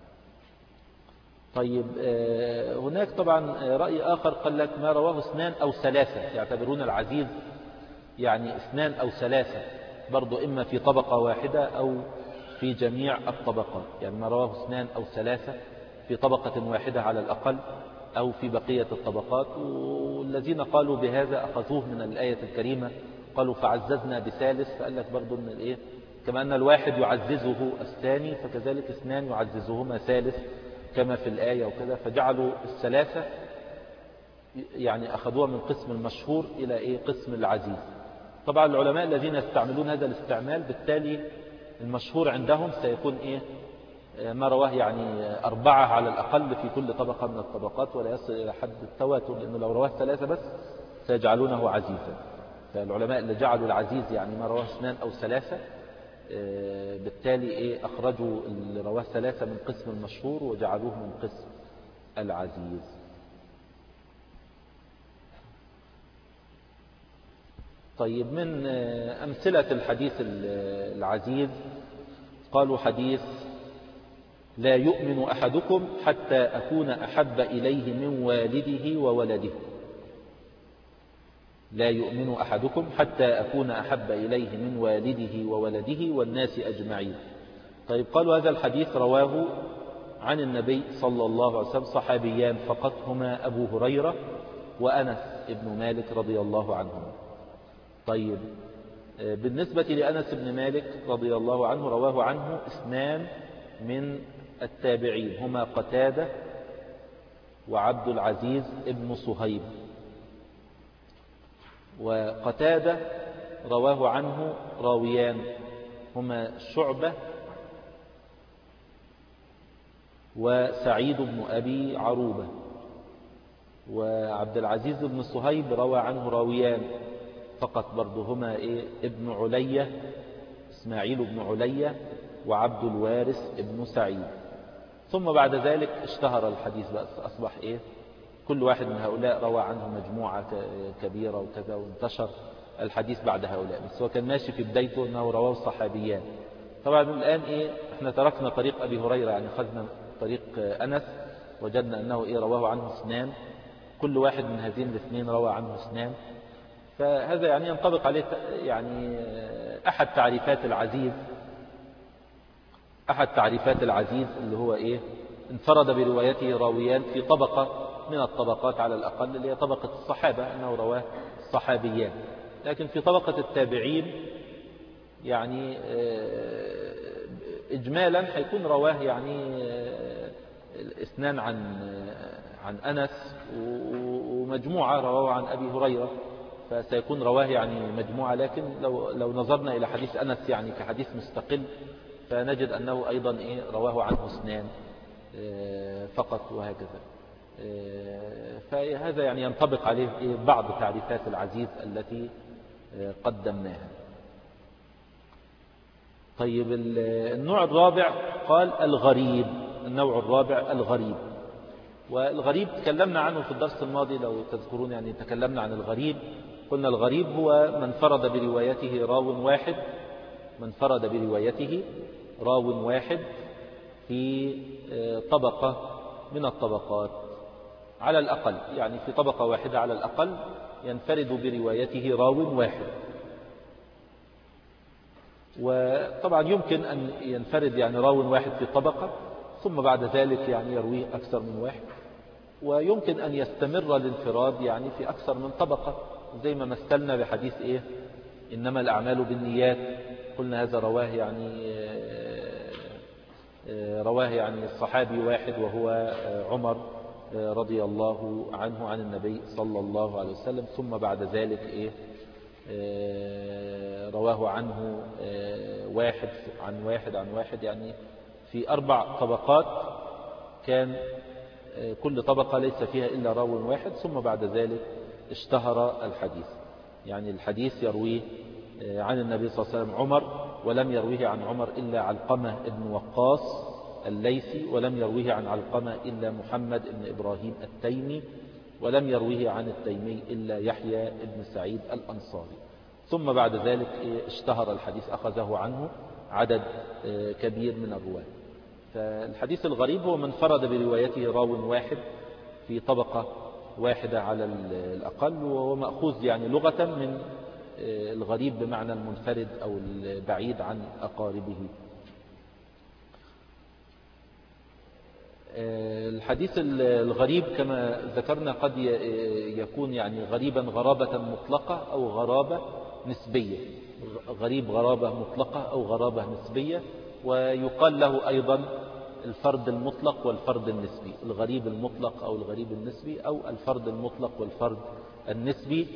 A: طيب هناك طبعا رأي آخر قال لك ما رواه اثنان أو ثلاثة، يعتبرون العزيز يعني اثنان أو ثلاثة برضو، إما في طبقة واحدة أو في جميع الطبقات، يعني ما رواه اثنان أو ثلاثة في طبقة واحدة على الأقل أو في بقية الطبقات. والذين قالوا بهذا أخذوه من الآية الكريمة، قالوا فعززنا بثالث، فقال لك برضو من الإيه كما أن الواحد يعززه الثاني فكذلك اثنان يعززهما ثالث كما في الآية وكذا، فجعلوا الثلاثة يعني أخذوها من قسم المشهور إلى إيه قسم العزيز. طبعا العلماء الذين يستعملون هذا الاستعمال بالتالي المشهور عندهم سيكون إيه ما رواه يعني أربعة على الأقل في كل طبقة من الطبقات، ولا يصل إلى حد التواتر، لأنه لو رواه ثلاثة بس سيجعلونه عزيزا. فالعلماء اللي جعلوا العزيز يعني ما رواه اثنان أو ثلاثة بالتالي إيه أخرجوا اللي رواه ثلاثة من قسم المشهور وجعلوه من قسم العزيز. طيب من أمثلة الحديث العزيز قالوا حديث لا يؤمن أحدكم حتى أكون أحب إليه من والده وولده. لا يؤمن أحدكم حتى أكون أحب إليه من والده وولده والناس أجمعين. طيب قالوا هذا الحديث رواه عن النبي صلى الله عليه وسلم صحابيان فقط، هما أبو هريرة وأنس ابن مالك رضي الله عنهما. طيب بالنسبة لأنس بن مالك رضي الله عنه رواه عنه اثنان من التابعين، هما قتادة وعبد العزيز ابن صهيب. وقتادة رواه عنه راويان، هما شعبة وسعيد بن أبي عروبة. وعبد العزيز بن صهيب روى عنه راويان فقط برضه، هما إيه ابن علية إسماعيل بن علية وعبد الوارث ابن سعيد. ثم بعد ذلك اشتهر الحديث بقى، أصبح إيه كل واحد من هؤلاء روى عنه مجموعة كبيرة وكذا، وانتشر الحديث بعد هؤلاء. بس هو كان ماشي في بدايته أنه رواه الصحابيان. طبعا الآن إيه احنا تركنا طريق أبي هريرة، يعني خذنا طريق أنس وجدنا أنه إيه رواه عنه اثنان كل واحد من هذين الاثنين روى عنه اثنان. فهذا يعني ينطبق عليه يعني أحد تعريفات العزيز أحد تعريفات العزيز اللي هو إيه؟ انفرد بروايته راويان في طبقة من الطبقات على الأقل اللي هي طبقة الصحابة، أنه رواه الصحابيان. لكن في طبقة التابعين يعني إجمالا هيكون رواه يعني اثنان عن عن أنس ومجموعة رواه عن أبي هريرة، فسيكون رواه يعني مجموعة. لكن لو لو نظرنا إلى حديث أنس يعني كحديث مستقل فنجد أنه أيضا إيه رواه عنه اثنان فقط وهكذا. فهذا يعني ينطبق عليه إيه بعض تعريفات العزيز التي قدمناها. طيب النوع الرابع قال الغريب. النوع الرابع الغريب. والغريب تكلمنا عنه في الدرس الماضي لو تذكرون، يعني تكلمنا عن الغريب. قلنا الغريب هو من فرد بروايته راو واحد من فرد بروايته راو واحد في طبقة من الطبقات على الأقل، يعني في طبقة واحدة على الأقل ينفرد بروايته راو واحد. وطبعا يمكن أن ينفرد يعني راو واحد في طبقة ثم بعد ذلك يعني يرويه أكثر من واحد، ويمكن أن يستمر الانفراد يعني في أكثر من طبقة، زي ما مثلنا بحديث إيه إنما الأعمال بالنيات. قلنا هذا رواه يعني رواه يعني الصحابي واحد وهو عمر رضي الله عنه عن النبي صلى الله عليه وسلم، ثم بعد ذلك إيه رواه عنه واحد عن واحد عن واحد، يعني في أربع طبقات كان كل طبقة ليس فيها إلا راو واحد، ثم بعد ذلك اشتهر الحديث. يعني الحديث يرويه عن النبي صلى الله عليه وسلم عمر، ولم يرويه عن عمر إلا علقمة بن وقاص الليثي، ولم يرويه عن علقمة إلا محمد بن إبراهيم التيمي، ولم يرويه عن التيمي إلا يحيى بن سعيد الأنصاري. ثم بعد ذلك اشتهر الحديث، أخذه عنه عدد كبير من الرواة. فالحديث الغريب هو من فرد بروايته راو واحد في طبقة واحدة على الأقل، وهو مأخوذ يعني لغة من الغريب بمعنى المنفرد أو البعيد عن أقاربه. الحديث الغريب كما ذكرنا قد يكون يعني غريبا غرابة مطلقة أو غرابة نسبية. غريب غرابة مطلقة أو غرابة نسبية، ويقال له أيضا الفرد المطلق والفرد النسبي. الغريب المطلق أو الغريب النسبي أو الفرد المطلق والفرد النسبي.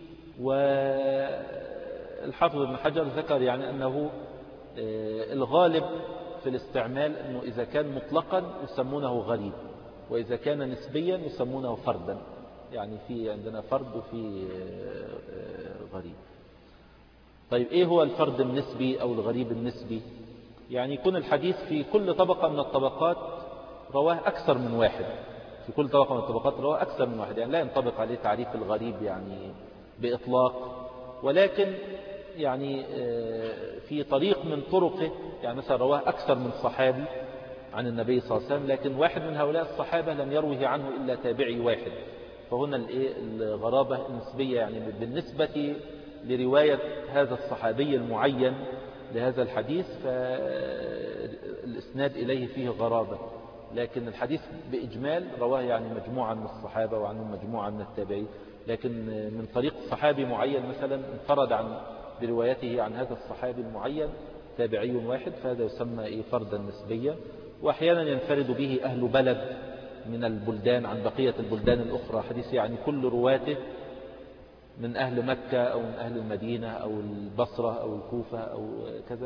A: والحافظ ابن حجر ذكر يعني أنه الغالب في الاستعمال أنه إذا كان مطلقا يسمونه غريب، وإذا كان نسبيا يسمونه فردا. يعني في عندنا فرد وفي غريب. طيب إيه هو الفرد النسبي أو الغريب النسبي؟ يعني يكون الحديث في كل طبقة من الطبقات رواه أكثر من واحد. في كل طبقة من الطبقات رواه أكثر من واحد، يعني لا ينطبق عليه تعريف الغريب يعني بإطلاق، ولكن يعني في طريق من طرقه، يعني مثلا رواه أكثر من صحابي عن النبي صلى الله عليه وسلم، لكن واحد من هؤلاء الصحابة لم يروه عنه إلا تابعي واحد. فهنا الغرابة النسبية يعني بالنسبة لرواية هذا الصحابي المعين لهذا الحديث، فالإسناد إليه فيه غرابة. لكن الحديث بإجمال رواه يعني مجموعة من الصحابة وعنهم مجموعة من التابعين، لكن من طريق صحابي معين مثلا انفرد عن بروايته عن هذا الصحابي المعين تابعي واحد، فهذا يسمى إيه فردا نسبيا. وأحيانا ينفرد به أهل بلد من البلدان عن بقية البلدان الأخرى، حديث يعني كل رواته من أهل مكة أو من أهل المدينة أو البصرة أو الكوفة أو كذا،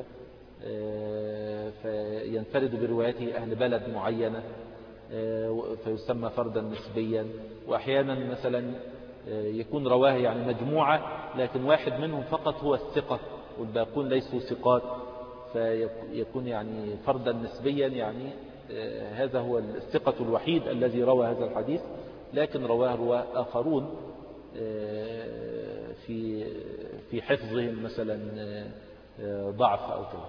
A: فينفرد بروايته أهل بلد معينة فيسمى فردا نسبيا. وأحيانا مثلا يكون رواه يعني مجموعة لكن واحد منهم فقط هو الثقة والباقون ليسوا ثقات، فيكون يعني فردا نسبيا، يعني هذا هو الثقة الوحيد الذي روى هذا الحديث، لكن رواه رواه آخرون في في حفظهم مثلا ضعف أو كذا.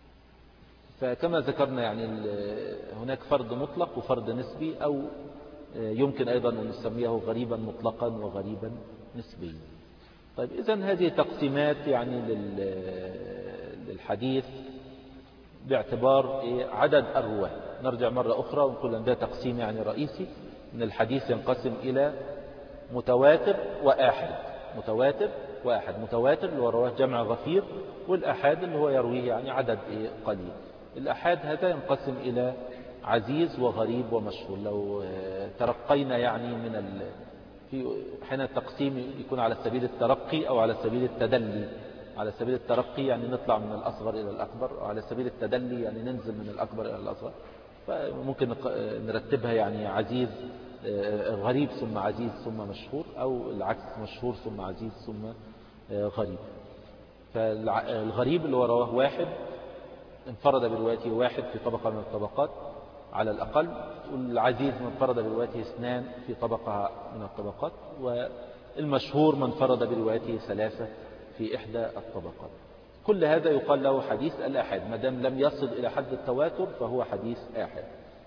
A: فكما ذكرنا يعني هناك فرد مطلق وفرد نسبي، أو يمكن أيضا أن نسميه غريبا مطلقا وغريبا نسبيا. طيب إذن هذه تقسيمات يعني للحديث باعتبار عدد الرواة. نرجع مرة أخرى ونقول أن ده تقسيم يعني رئيسي، أن الحديث ينقسم إلى متواتر وآحاد. متواتر وآحاد، متواتر اللي هو رواه جمع غفير، والآحاد اللي هو يرويه يعني عدد قليل. الآحاد هذا ينقسم إلى عزيز وغريب ومشهور. لو ترقينا يعني من ال... في حين التقسيم يكون على سبيل الترقي أو على سبيل التدلي. على سبيل الترقي يعني نطلع من الأصغر إلى الأكبر، وعلى سبيل التدلي يعني ننزل من الأكبر إلى الأصغر. فممكن نرتبها يعني عزيز غريب ثم عزيز ثم مشهور، أو العكس مشهور ثم عزيز ثم غريب. فالغريب اللي هو رواه واحد انفرد بروايته واحد في طبقة من الطبقات على الأقل، والعزيز من انفرد بروايته اثنان في طبقة من الطبقات، والمشهور من انفرد بروايته ثلاثة في إحدى الطبقات. كل هذا يقال له حديث الآحاد، ما دام لم يصل إلى حد التواتر فهو حديث آحاد.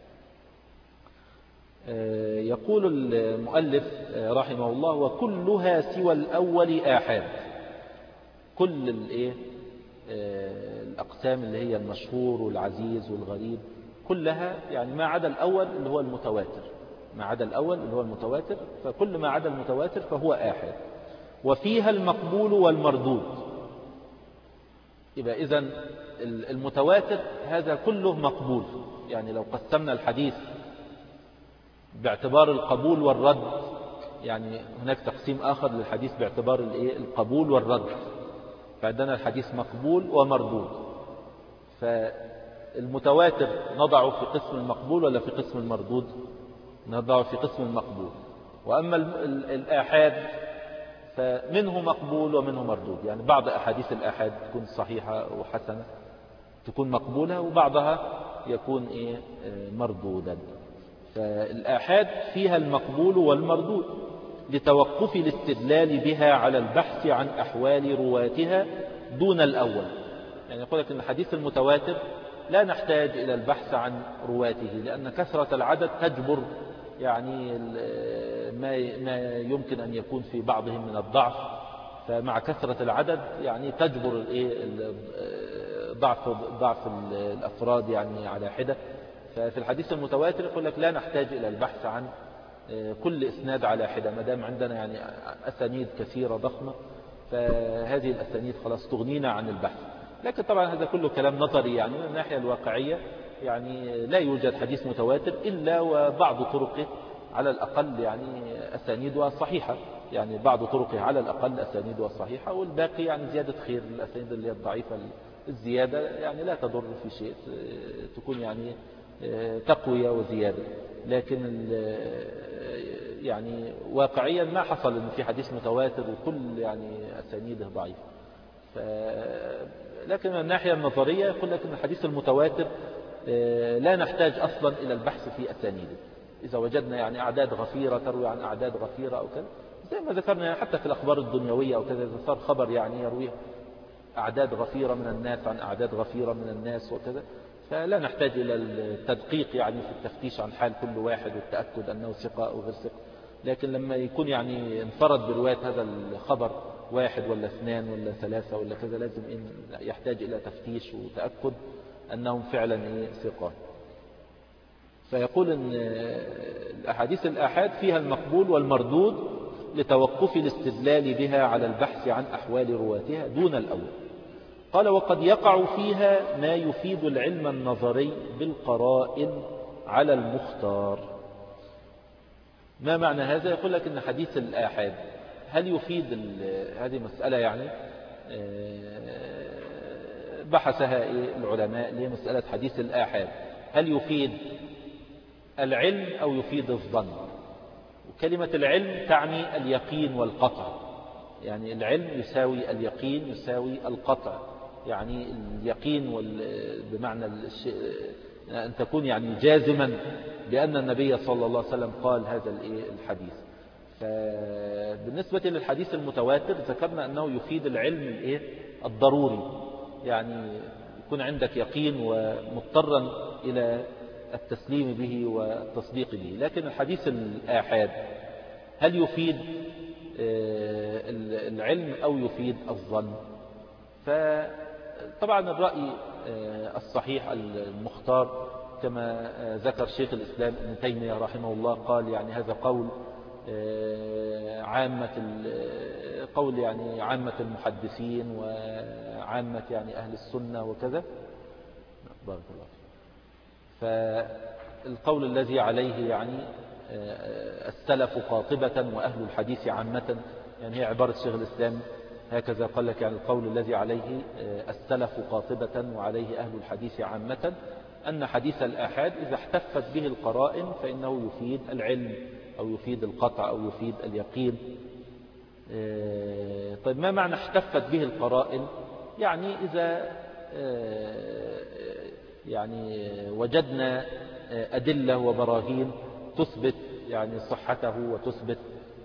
A: يقول المؤلف رحمه الله: وكلها سوى الأول آحاد. كل الايه الأقسام اللي هي المشهور والعزيز والغريب كلها يعني ما عدا الأول اللي هو المتواتر، ما عدا الأول اللي هو المتواتر، فكل ما عدا المتواتر فهو آحاد. وفيها المقبول والمردود. يبقى إذن المتواتر هذا كله مقبول. يعني لو قسمنا الحديث باعتبار القبول والرد، يعني هناك تقسيم آخر للحديث باعتبار القبول والرد، فعندنا الحديث مقبول ومردود. فالمتواتر نضعه في قسم المقبول ولا في قسم المردود؟ نضعه في قسم المقبول. وأما الآحاد فمنه مقبول ومنه مردود. يعني بعض أحاديث الآحاد تكون صحيحة وحسنة تكون مقبولة، وبعضها يكون إيه مردودا. فالآحاد فيها المقبول والمردود لتوقف الاستدلال بها على البحث عن أحوال رواتها دون الأول. يعني يقول لك أن الحديث المتواتر لا نحتاج إلى البحث عن رواته، لأن كثرة العدد تجبر يعني ما يمكن أن يكون في بعضهم من الضعف. فمع كثرة العدد يعني تجبر ضعف ضعف الأفراد يعني على حدة. ففي الحديث المتواتر يقول لك لا نحتاج إلى البحث عن كل إسناد على حدة، ما دام عندنا يعني أسانيد كثيرة ضخمة، فهذه الأسانيد خلاص تغنينا عن البحث. لكن طبعا هذا كله كلام نظري، يعني من الناحية الواقعية يعني لا يوجد حديث متواتر إلا وبعض طرقه على الأقل يعني أسانيدها صحيحة. يعني بعض طرقه على الأقل أسانيدها صحيحة، والباقي يعني زيادة خير. الأسانيد اللي هي الضعيفة الزيادة يعني لا تضر في شيء، تكون يعني تقوية وزيادة. لكن يعني واقعيا ما حصل ان في حديث متواتر وكل يعني أسانيده ضعيفة. لكن من الناحية النظرية يقول لك ان الحديث المتواتر لا نحتاج أصلا إلى البحث في أسانيده. إذا وجدنا يعني أعداد غفيرة تروي عن أعداد غفيرة أو كذا، زي ما ذكرنا يعني حتى في الأخبار الدنيوية أو كذا، إذا صار خبر يعني يرويه أعداد غفيرة من الناس عن أعداد غفيرة من الناس وكذا، فلا نحتاج إلى التدقيق يعني في التفتيش عن حال كل واحد والتأكد أنه ثقة أو غير ثقة. لكن لما يكون يعني انفرد برواية هذا الخبر واحد ولا اثنان ولا ثلاثة ولا كذا، لازم إن يحتاج إلى تفتيش وتأكد أنهم فعلا ثقات. فيقول أن الأحاديث الآحاد فيها المقبول والمردود لتوقف الاستدلال بها على البحث عن أحوال رواتها دون الأول. قال: وقد يقع فيها ما يفيد العلم النظري بالقرائن على المختار. ما معنى هذا؟ يقول لك أن حديث الآحاد هل يفيد هذه مسألة يعني بحثها العلماء اللي هي مسألة حديث الآحاد، هل يفيد العلم أو يفيد الظن؟ وكلمة العلم تعني اليقين والقطع. يعني العلم يساوي اليقين يساوي القطع. يعني اليقين بمعنى أن تكون يعني جازما بأن النبي صلى الله عليه وسلم قال هذا الحديث. فبالنسبة للحديث المتواتر ذكرنا أنه يفيد العلم الضروري، يعني يكون عندك يقين ومضطرا إلى التسليم به والتصديق به. لكن الحديث الآحاد هل يفيد العلم أو يفيد الظن؟ فطبعا الرأي الصحيح المختار كما ذكر شيخ الإسلام ابن تيمية رحمه الله، قال يعني هذا قول عامة قول يعني عامة المحدثين وعامة يعني أهل السنة وكذا. بارك الله فيك. فالقول الذي عليه يعني السلف قاطبة وأهل الحديث عامة، يعني هي عبارة شيخ الإسلام هكذا قال لك، يعني القول الذي عليه السلف قاطبة وعليه أهل الحديث عامة أن حديث الآحاد إذا احتفت به القرائن فإنه يفيد العلم أو يفيد القطع أو يفيد اليقين. طيب ما معنى احتفت به القرائن؟ يعني إذا يعني وجدنا أدلة وبراهين تثبت يعني صحته وتثبت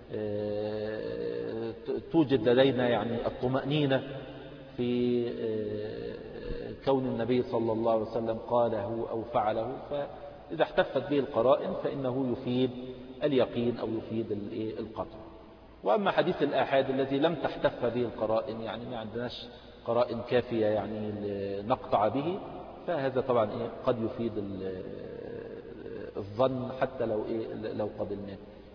A: توجد لدينا يعني الطمأنينة في كون النبي صلى الله عليه وسلم قاله أو فعله، فإذا احتفت به القرائن فإنه يفيد اليقين أو يفيد القطع. وأما حديث الآحاد الذي لم تحتف به القرائن، يعني ما عندناش قرائن كافية يعني نقطع به، فهذا طبعا قد يفيد الظن حتى لو لو قبلناه.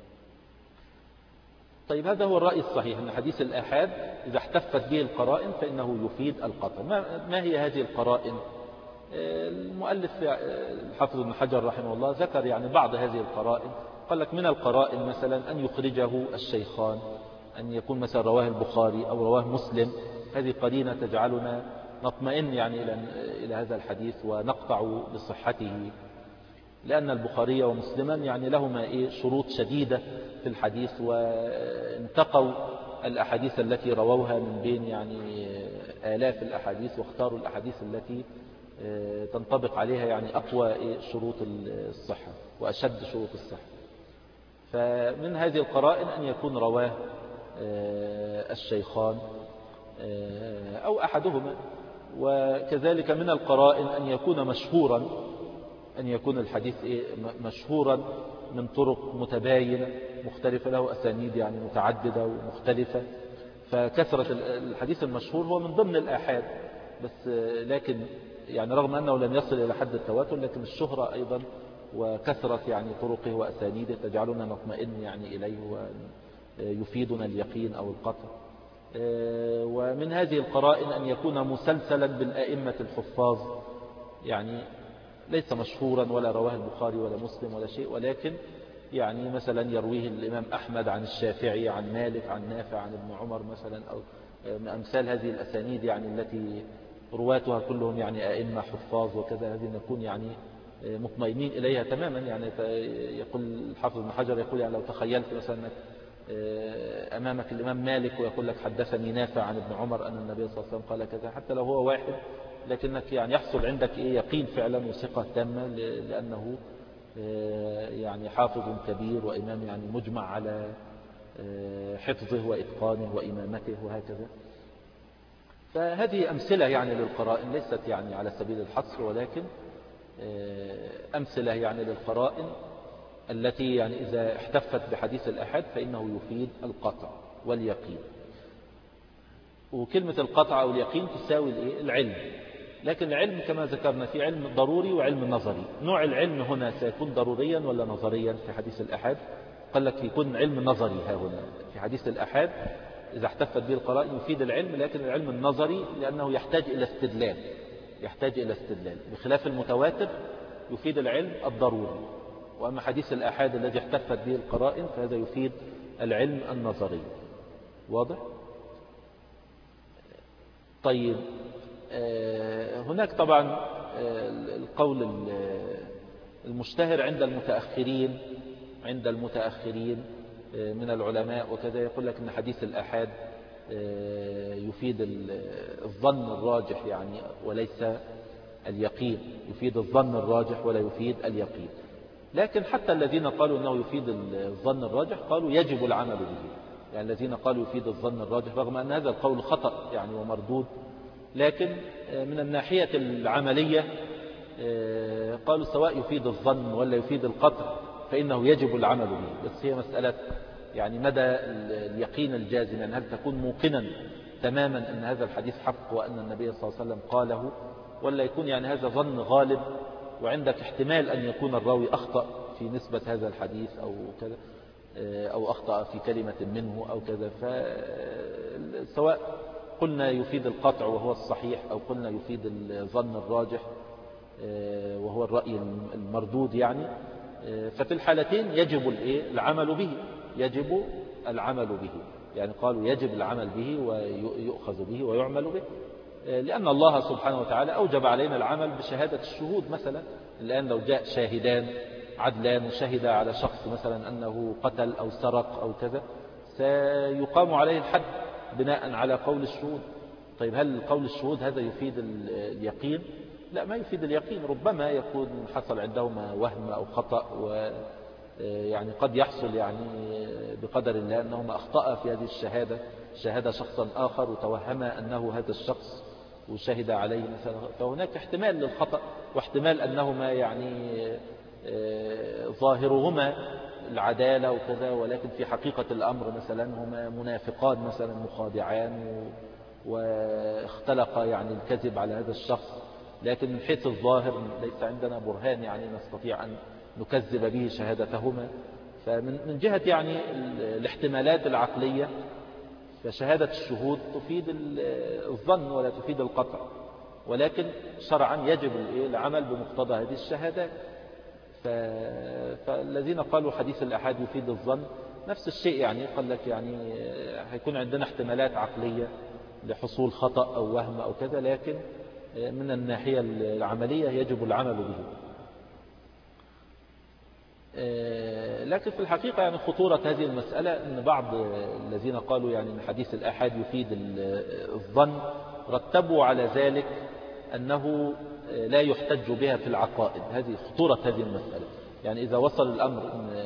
A: طيب هذا هو الرأي الصحيح، أن حديث الآحاد إذا احتفت به القرائن فإنه يفيد القطع. ما هي هذه القرائن؟ المؤلف الحافظ ابن حجر رحمه الله ذكر يعني بعض هذه القرائن. قال لك من القرائن مثلا أن يخرجه الشيخان، أن يكون مثلا رواه البخاري أو رواه مسلم، هذه قرينة تجعلنا نطمئن يعني إلى هذا الحديث ونقطع بصحته، لأن البخاري ومسلما يعني لهما إيه شروط شديدة في الحديث، وانتقوا الأحاديث التي رووها من بين يعني آلاف الأحاديث، واختاروا الأحاديث التي تنطبق عليها يعني أقوى شروط الصحة وأشد شروط الصحة. فمن هذه القرائن أن يكون رواه الشيخان أو أحدهما. وكذلك من القرائن أن يكون مشهورا، أن يكون الحديث مشهورا من طرق متباينة مختلفة، له أسانيد يعني متعددة ومختلفة. فكثرة الحديث المشهور هو من ضمن الآحاد، بس لكن يعني رغم أنه لم يصل إلى حد التواتر، لكن الشهرة أيضا وكثرة يعني طرقه وأسانيده تجعلنا نطمئن يعني إليه ويفيدنا اليقين أو القطع. ومن هذه القرائن أن يكون مسلسلا بالأئمة الحفاظ، يعني ليس مشهورا ولا رواه البخاري ولا مسلم ولا شيء، ولكن يعني مثلا يرويه الإمام أحمد عن الشافعي عن مالك عن نافع عن ابن عمر مثلا، أو من أمثال هذه الأسانيد يعني التي رواتها كلهم يعني أئمة حفاظ وكذا، هذه نكون يعني مطمئنين إليها تماما. يعني يقول الحافظ ابن حجر يقول يعني لو تخيلت مثلا أمامك الإمام مالك ويقول لك حدثني نافع عن ابن عمر أن النبي صلى الله عليه وسلم قال كذا، حتى لو هو واحد، لكنك يعني يحصل عندك إيه يقين فعلا وثقة تامة، لأنه يعني حافظ كبير وإمام يعني مجمع على حفظه وإتقانه وإمامته وهكذا. فهذه أمثلة يعني للقرائن، ليست يعني على سبيل الحصر، ولكن أمثلة يعني للقرائن التي يعني إذا احتفت بحديث الأحد فإنه يفيد القطع واليقين. وكلمة القطع أو اليقين تساوي العلم، لكن العلم كما ذكرنا في علم ضروري وعلم نظري. نوع العلم هنا سيكون ضروريا ولا نظريا في حديث الأحد؟ قال لك يكون علم نظري ها هنا في حديث الأحد، إذا احتفت به القرائن يفيد العلم، لكن العلم النظري لأنه يحتاج إلى استدلال، يحتاج إلى استدلال، بخلاف المتواتر يفيد العلم الضروري. وأما حديث الأحد الذي احتفت به القرائن فهذا يفيد العلم النظري. واضح؟ طيب هناك طبعا القول المشتهر عند المتأخرين عند المتأخرين من العلماء وكذا، يقول لك أن حديث الأحد يفيد الظن الراجح يعني وليس اليقين، يفيد الظن الراجح ولا يفيد اليقين. لكن حتى الذين قالوا أنه يفيد الظن الراجح قالوا يجب العمل به، يعني الذين قالوا يفيد الظن الراجح رغم أن هذا القول خطأ يعني ومردود، لكن من الناحية العملية قالوا سواء يفيد الظن ولا يفيد القطع فإنه يجب العمل به. بس هي مسألة يعني مدى اليقين الجازم، يعني هل تكون موقنا تماما أن هذا الحديث حق وأن النبي صلى الله عليه وسلم قاله، ولا يكون يعني هذا ظن غالب وعندك احتمال أن يكون الراوي أخطأ في نسبة هذا الحديث أو كذا، أو أخطأ في كلمة منه أو كذا. فسواء قلنا يفيد القطع وهو الصحيح أو قلنا يفيد الظن الراجح وهو الرأي المردود يعني، ففي الحالتين يجب العمل به، يجب العمل به، يعني قالوا يجب العمل به ويؤخذ به ويعمل به، لأن الله سبحانه وتعالى أوجب علينا العمل بشهادة الشهود. مثلا الآن لو جاء شاهدان عدلان وشهد على شخص مثلا أنه قتل أو سرق أو كذا، سيقام عليه الحد بناء على قول الشهود. طيب هل قول الشهود هذا يفيد اليقين؟ لا، ما يفيد اليقين. ربما يكون حصل عندهما وهم أو خطأ، ويعني قد يحصل يعني بقدر الله أنهما أخطأ في هذه الشهادة، شهد شخصا آخر وتوهم أنه هذا الشخص وشهد عليه مثلا، فهناك احتمال للخطأ واحتمال أنهما يعني ظاهرهما العدالة وكذا، ولكن في حقيقة الأمر مثلا هما منافقان مثلا مخادعان واختلق يعني الكذب على هذا الشخص، لكن من حيث الظاهر ليس عندنا برهان يعني نستطيع أن نكذب به شهادتهما. فمن جهة يعني الاحتمالات العقلية فشهادة الشهود تفيد الظن ولا تفيد القطع، ولكن شرعا يجب العمل بمقتضى هذه الشهادات. فالذين قالوا حديث الأحاد يفيد الظن نفس الشيء، يعني قال لك يعني هيكون عندنا احتمالات عقلية لحصول خطأ أو وهم أو كذا، لكن من الناحية العملية يجب العمل به. لكن في الحقيقة يعني خطورة هذه المسألة أن بعض الذين قالوا يعني أن حديث الآحاد يفيد الظن رتبوا على ذلك أنه لا يحتج بها في العقائد. هذه خطورة هذه المسألة، يعني إذا وصل الأمر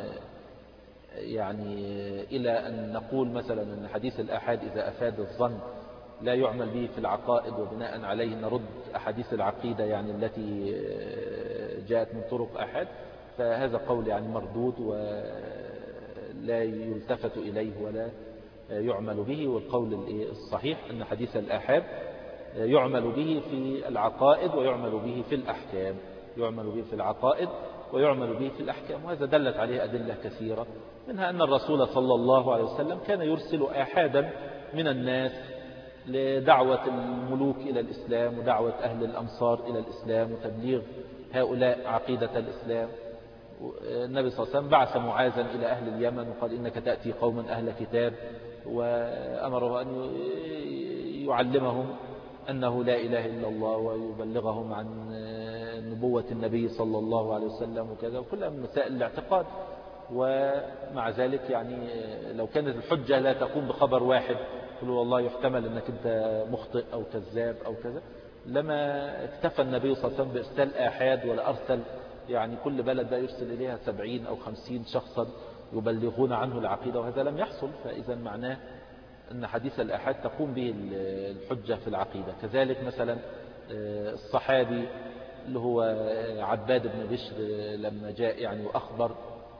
A: يعني إلى أن نقول مثلا أن حديث الآحاد إذا أفاد الظن لا يعمل به في العقائد، وبناء عليه نرد أحاديث العقيدة يعني التي جاءت من طرق آحاد، فهذا قول يعني مردود ولا يلتفت إليه ولا يعمل به. والقول الصحيح أن حديث الآحاد يعمل به في العقائد ويعمل به في الأحكام، يعمل به في العقائد ويعمل به في الأحكام. وهذا دلت عليه أدلة كثيرة، منها أن الرسول صلى الله عليه وسلم كان يرسل آحادا من الناس لدعوة الملوك إلى الإسلام ودعوة أهل الأمصار إلى الإسلام وتبليغ هؤلاء عقيدة الإسلام. النبي صلى الله عليه وسلم بعث معاذا إلى أهل اليمن وقال إنك تأتي قوما أهل كتاب، وأمره أن يعلمهم أنه لا إله إلا الله ويبلغهم عن نبوة النبي صلى الله عليه وسلم وكذا، وكلها من مسائل الاعتقاد. ومع ذلك يعني لو كانت الحجة لا تقوم بخبر واحد قلوا والله يحتمل أنك أنت مخطئ أو كذاب أو كذا، لما اكتفى النبي صلى الله عليه وسلم بإرسال آحاد، ولا أرسل يعني كل بلد بقى يرسل إليها سبعين أو خمسين شخصا يبلغون عنه العقيدة، وهذا لم يحصل. فإذا معناه أن حديث الآحاد تقوم به الحجة في العقيدة. كذلك مثلا الصحابي اللي هو عباد بن بشر لما جاء يعني وأخبر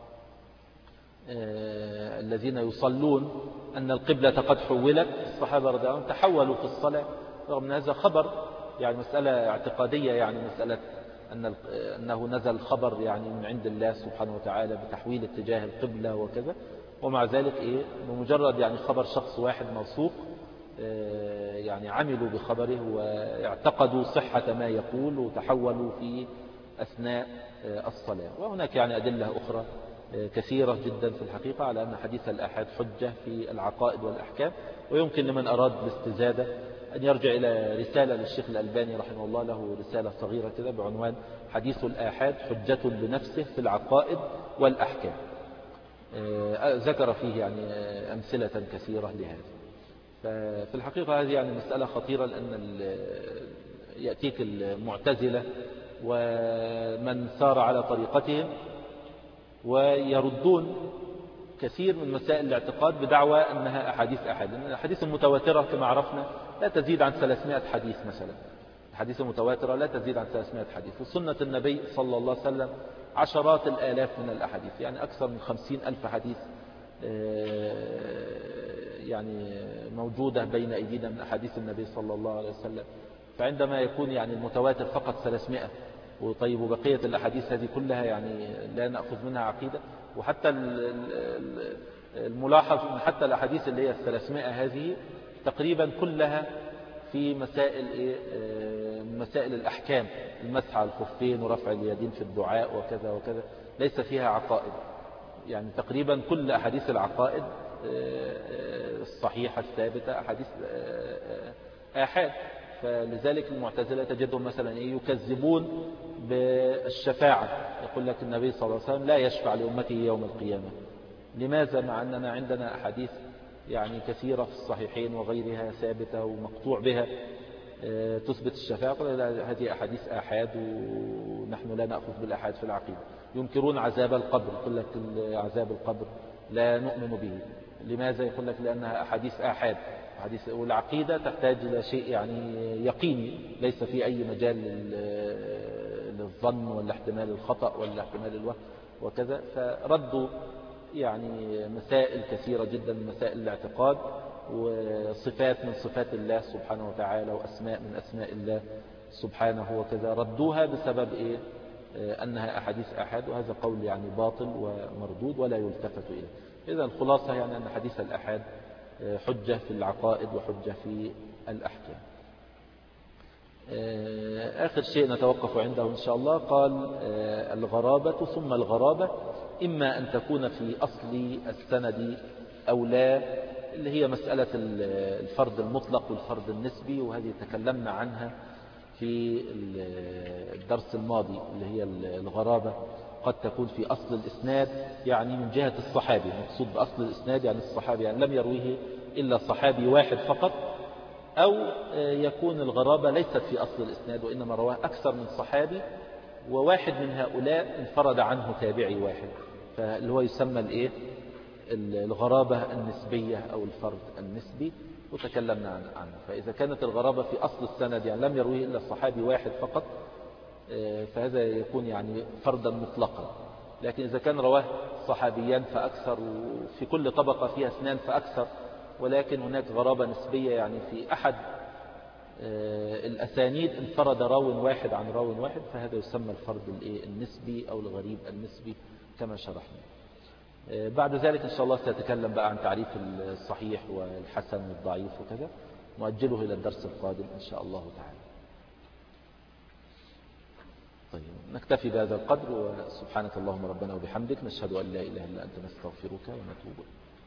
A: الذين يصلون أن القبلة قد حولت، الصحابة رضي الله عنهم تحولوا في الصلاة، رغم أن هذا خبر يعني مسألة اعتقادية، يعني مسألة أن أنه نزل خبر يعني من عند الله سبحانه وتعالى بتحويل اتجاه القبلة وكذا، ومع ذلك إيه بمجرد يعني خبر شخص واحد موثوق يعني عملوا بخبره واعتقدوا صحة ما يقول وتحولوا في أثناء الصلاة. وهناك يعني أدلة أخرى كثيرة جدا في الحقيقة على أن حديث الآحاد حجة في العقائد والأحكام. ويمكن لمن أراد الاستزادة أن يرجع إلى رسالة للشيخ الألباني رحمه الله، له رسالة صغيرة كده بعنوان حديث الآحاد حجة بنفسه في العقائد والأحكام، ذكر فيه يعني أمثلة كثيرة لهذا. ففي الحقيقة هذه يعني مسألة خطيرة، لأن يأتيك المعتزلة ومن سار على طريقتهم ويردون كثير من مسائل الاعتقاد بدعوى أنها أحاديث أحد. الأحاديث المتواترة كما عرفنا لا تزيد عن ثلاثمائة حديث مثلا، الحديث المتواترة لا تزيد عن ثلاثمائة حديث، وسنة النبي صلى الله عليه وسلم عشرات الآلاف من الأحاديث، يعني أكثر من خمسين ألف حديث يعني موجودة بين أيدينا من أحاديث النبي صلى الله عليه وسلم. فعندما يكون يعني المتواتر فقط ثلاثمائة، وطيب وبقية الأحاديث هذه كلها يعني لا نأخذ منها عقيدة. وحتى الملاحظ أن حتى الأحاديث اللي هي الثلاثمائة هذه تقريبا كلها في مسائل إيه؟ مسائل الأحكام، المسح على الخفين ورفع اليدين في الدعاء وكذا وكذا، ليس فيها عقائد. يعني تقريبا كل أحاديث العقائد الصحيحة الثابتة أحاديث آحاد. فلذلك المعتزلة تجدهم مثلا إيه؟ يكذبون بالشفاعة، يقول لك النبي صلى الله عليه وسلم لا يشفع لأمته يوم القيامة. لماذا؟ مع أننا عندنا أحاديث يعني كثيرة في الصحيحين وغيرها ثابتة ومقطوع بها تثبت الشفاعة. هذه أحاديث آحاد ونحن لا نأخذ بالآحاد في العقيدة. ينكرون عذاب القبر، يقول لك عذاب القبر لا نؤمن به. لماذا؟ يقول لك لأنها أحاديث آحاد. والعقيدة تحتاج إلى شيء يعني يقيني، ليس في أي مجال للظن ولا احتمال الخطأ ولا احتمال الوهم وكذا. فردوا يعني مسائل كثيرة جدا من مسائل الاعتقاد، وصفات من صفات الله سبحانه وتعالى، وأسماء من أسماء الله سبحانه وكذا، ردوها بسبب إيه؟ أنها أحاديث آحاد. وهذا قول يعني باطل ومردود ولا يلتفت إليه. إذا الخلاصة يعني أن حديث الآحاد حجة في العقائد وحجة في الأحكام. آخر شيء نتوقف عنده إن شاء الله، قال الغرابة ثم الغرابة إما أن تكون في أصل السند أو لا، اللي هي مسألة الفرد المطلق والفرد النسبي، وهذه تكلمنا عنها في الدرس الماضي. اللي هي الغرابة قد تكون في أصل الإسناد، يعني من جهة الصحابي. مقصود بأصل الإسناد يعني الصحابي، يعني لم يرويه إلا صحابي واحد فقط، أو يكون الغرابة ليست في أصل الإسناد وإنما رواه أكثر من صحابي، وواحد من هؤلاء انفرد عنه تابعي واحد، فاللي هو يسمى الإيه؟ الغرابة النسبية أو الفرد النسبي، وتكلمنا عنه. فإذا كانت الغرابة في أصل السند يعني لم يرويه إلا صحابي واحد فقط، فهذا يكون يعني فردا مطلقا. لكن إذا كان رواه صحابيان فأكثر، وفي كل طبقة فيها اثنان فأكثر، ولكن هناك غرابة نسبية يعني في أحد الأسانيد انفرد راو واحد عن راو واحد، فهذا يسمى الفرد النسبي أو الغريب النسبي كما شرحنا. بعد ذلك إن شاء الله سأتكلم بقى عن تعريف الصحيح والحسن والضعيف وكذا، نؤجله إلى الدرس القادم إن شاء الله تعالى. طيب نكتفي بهذا القدر، وسبحانك اللهم ربنا وبحمدك، نشهد أن لا إله إلا أنت، نستغفرك ونتوب إليك.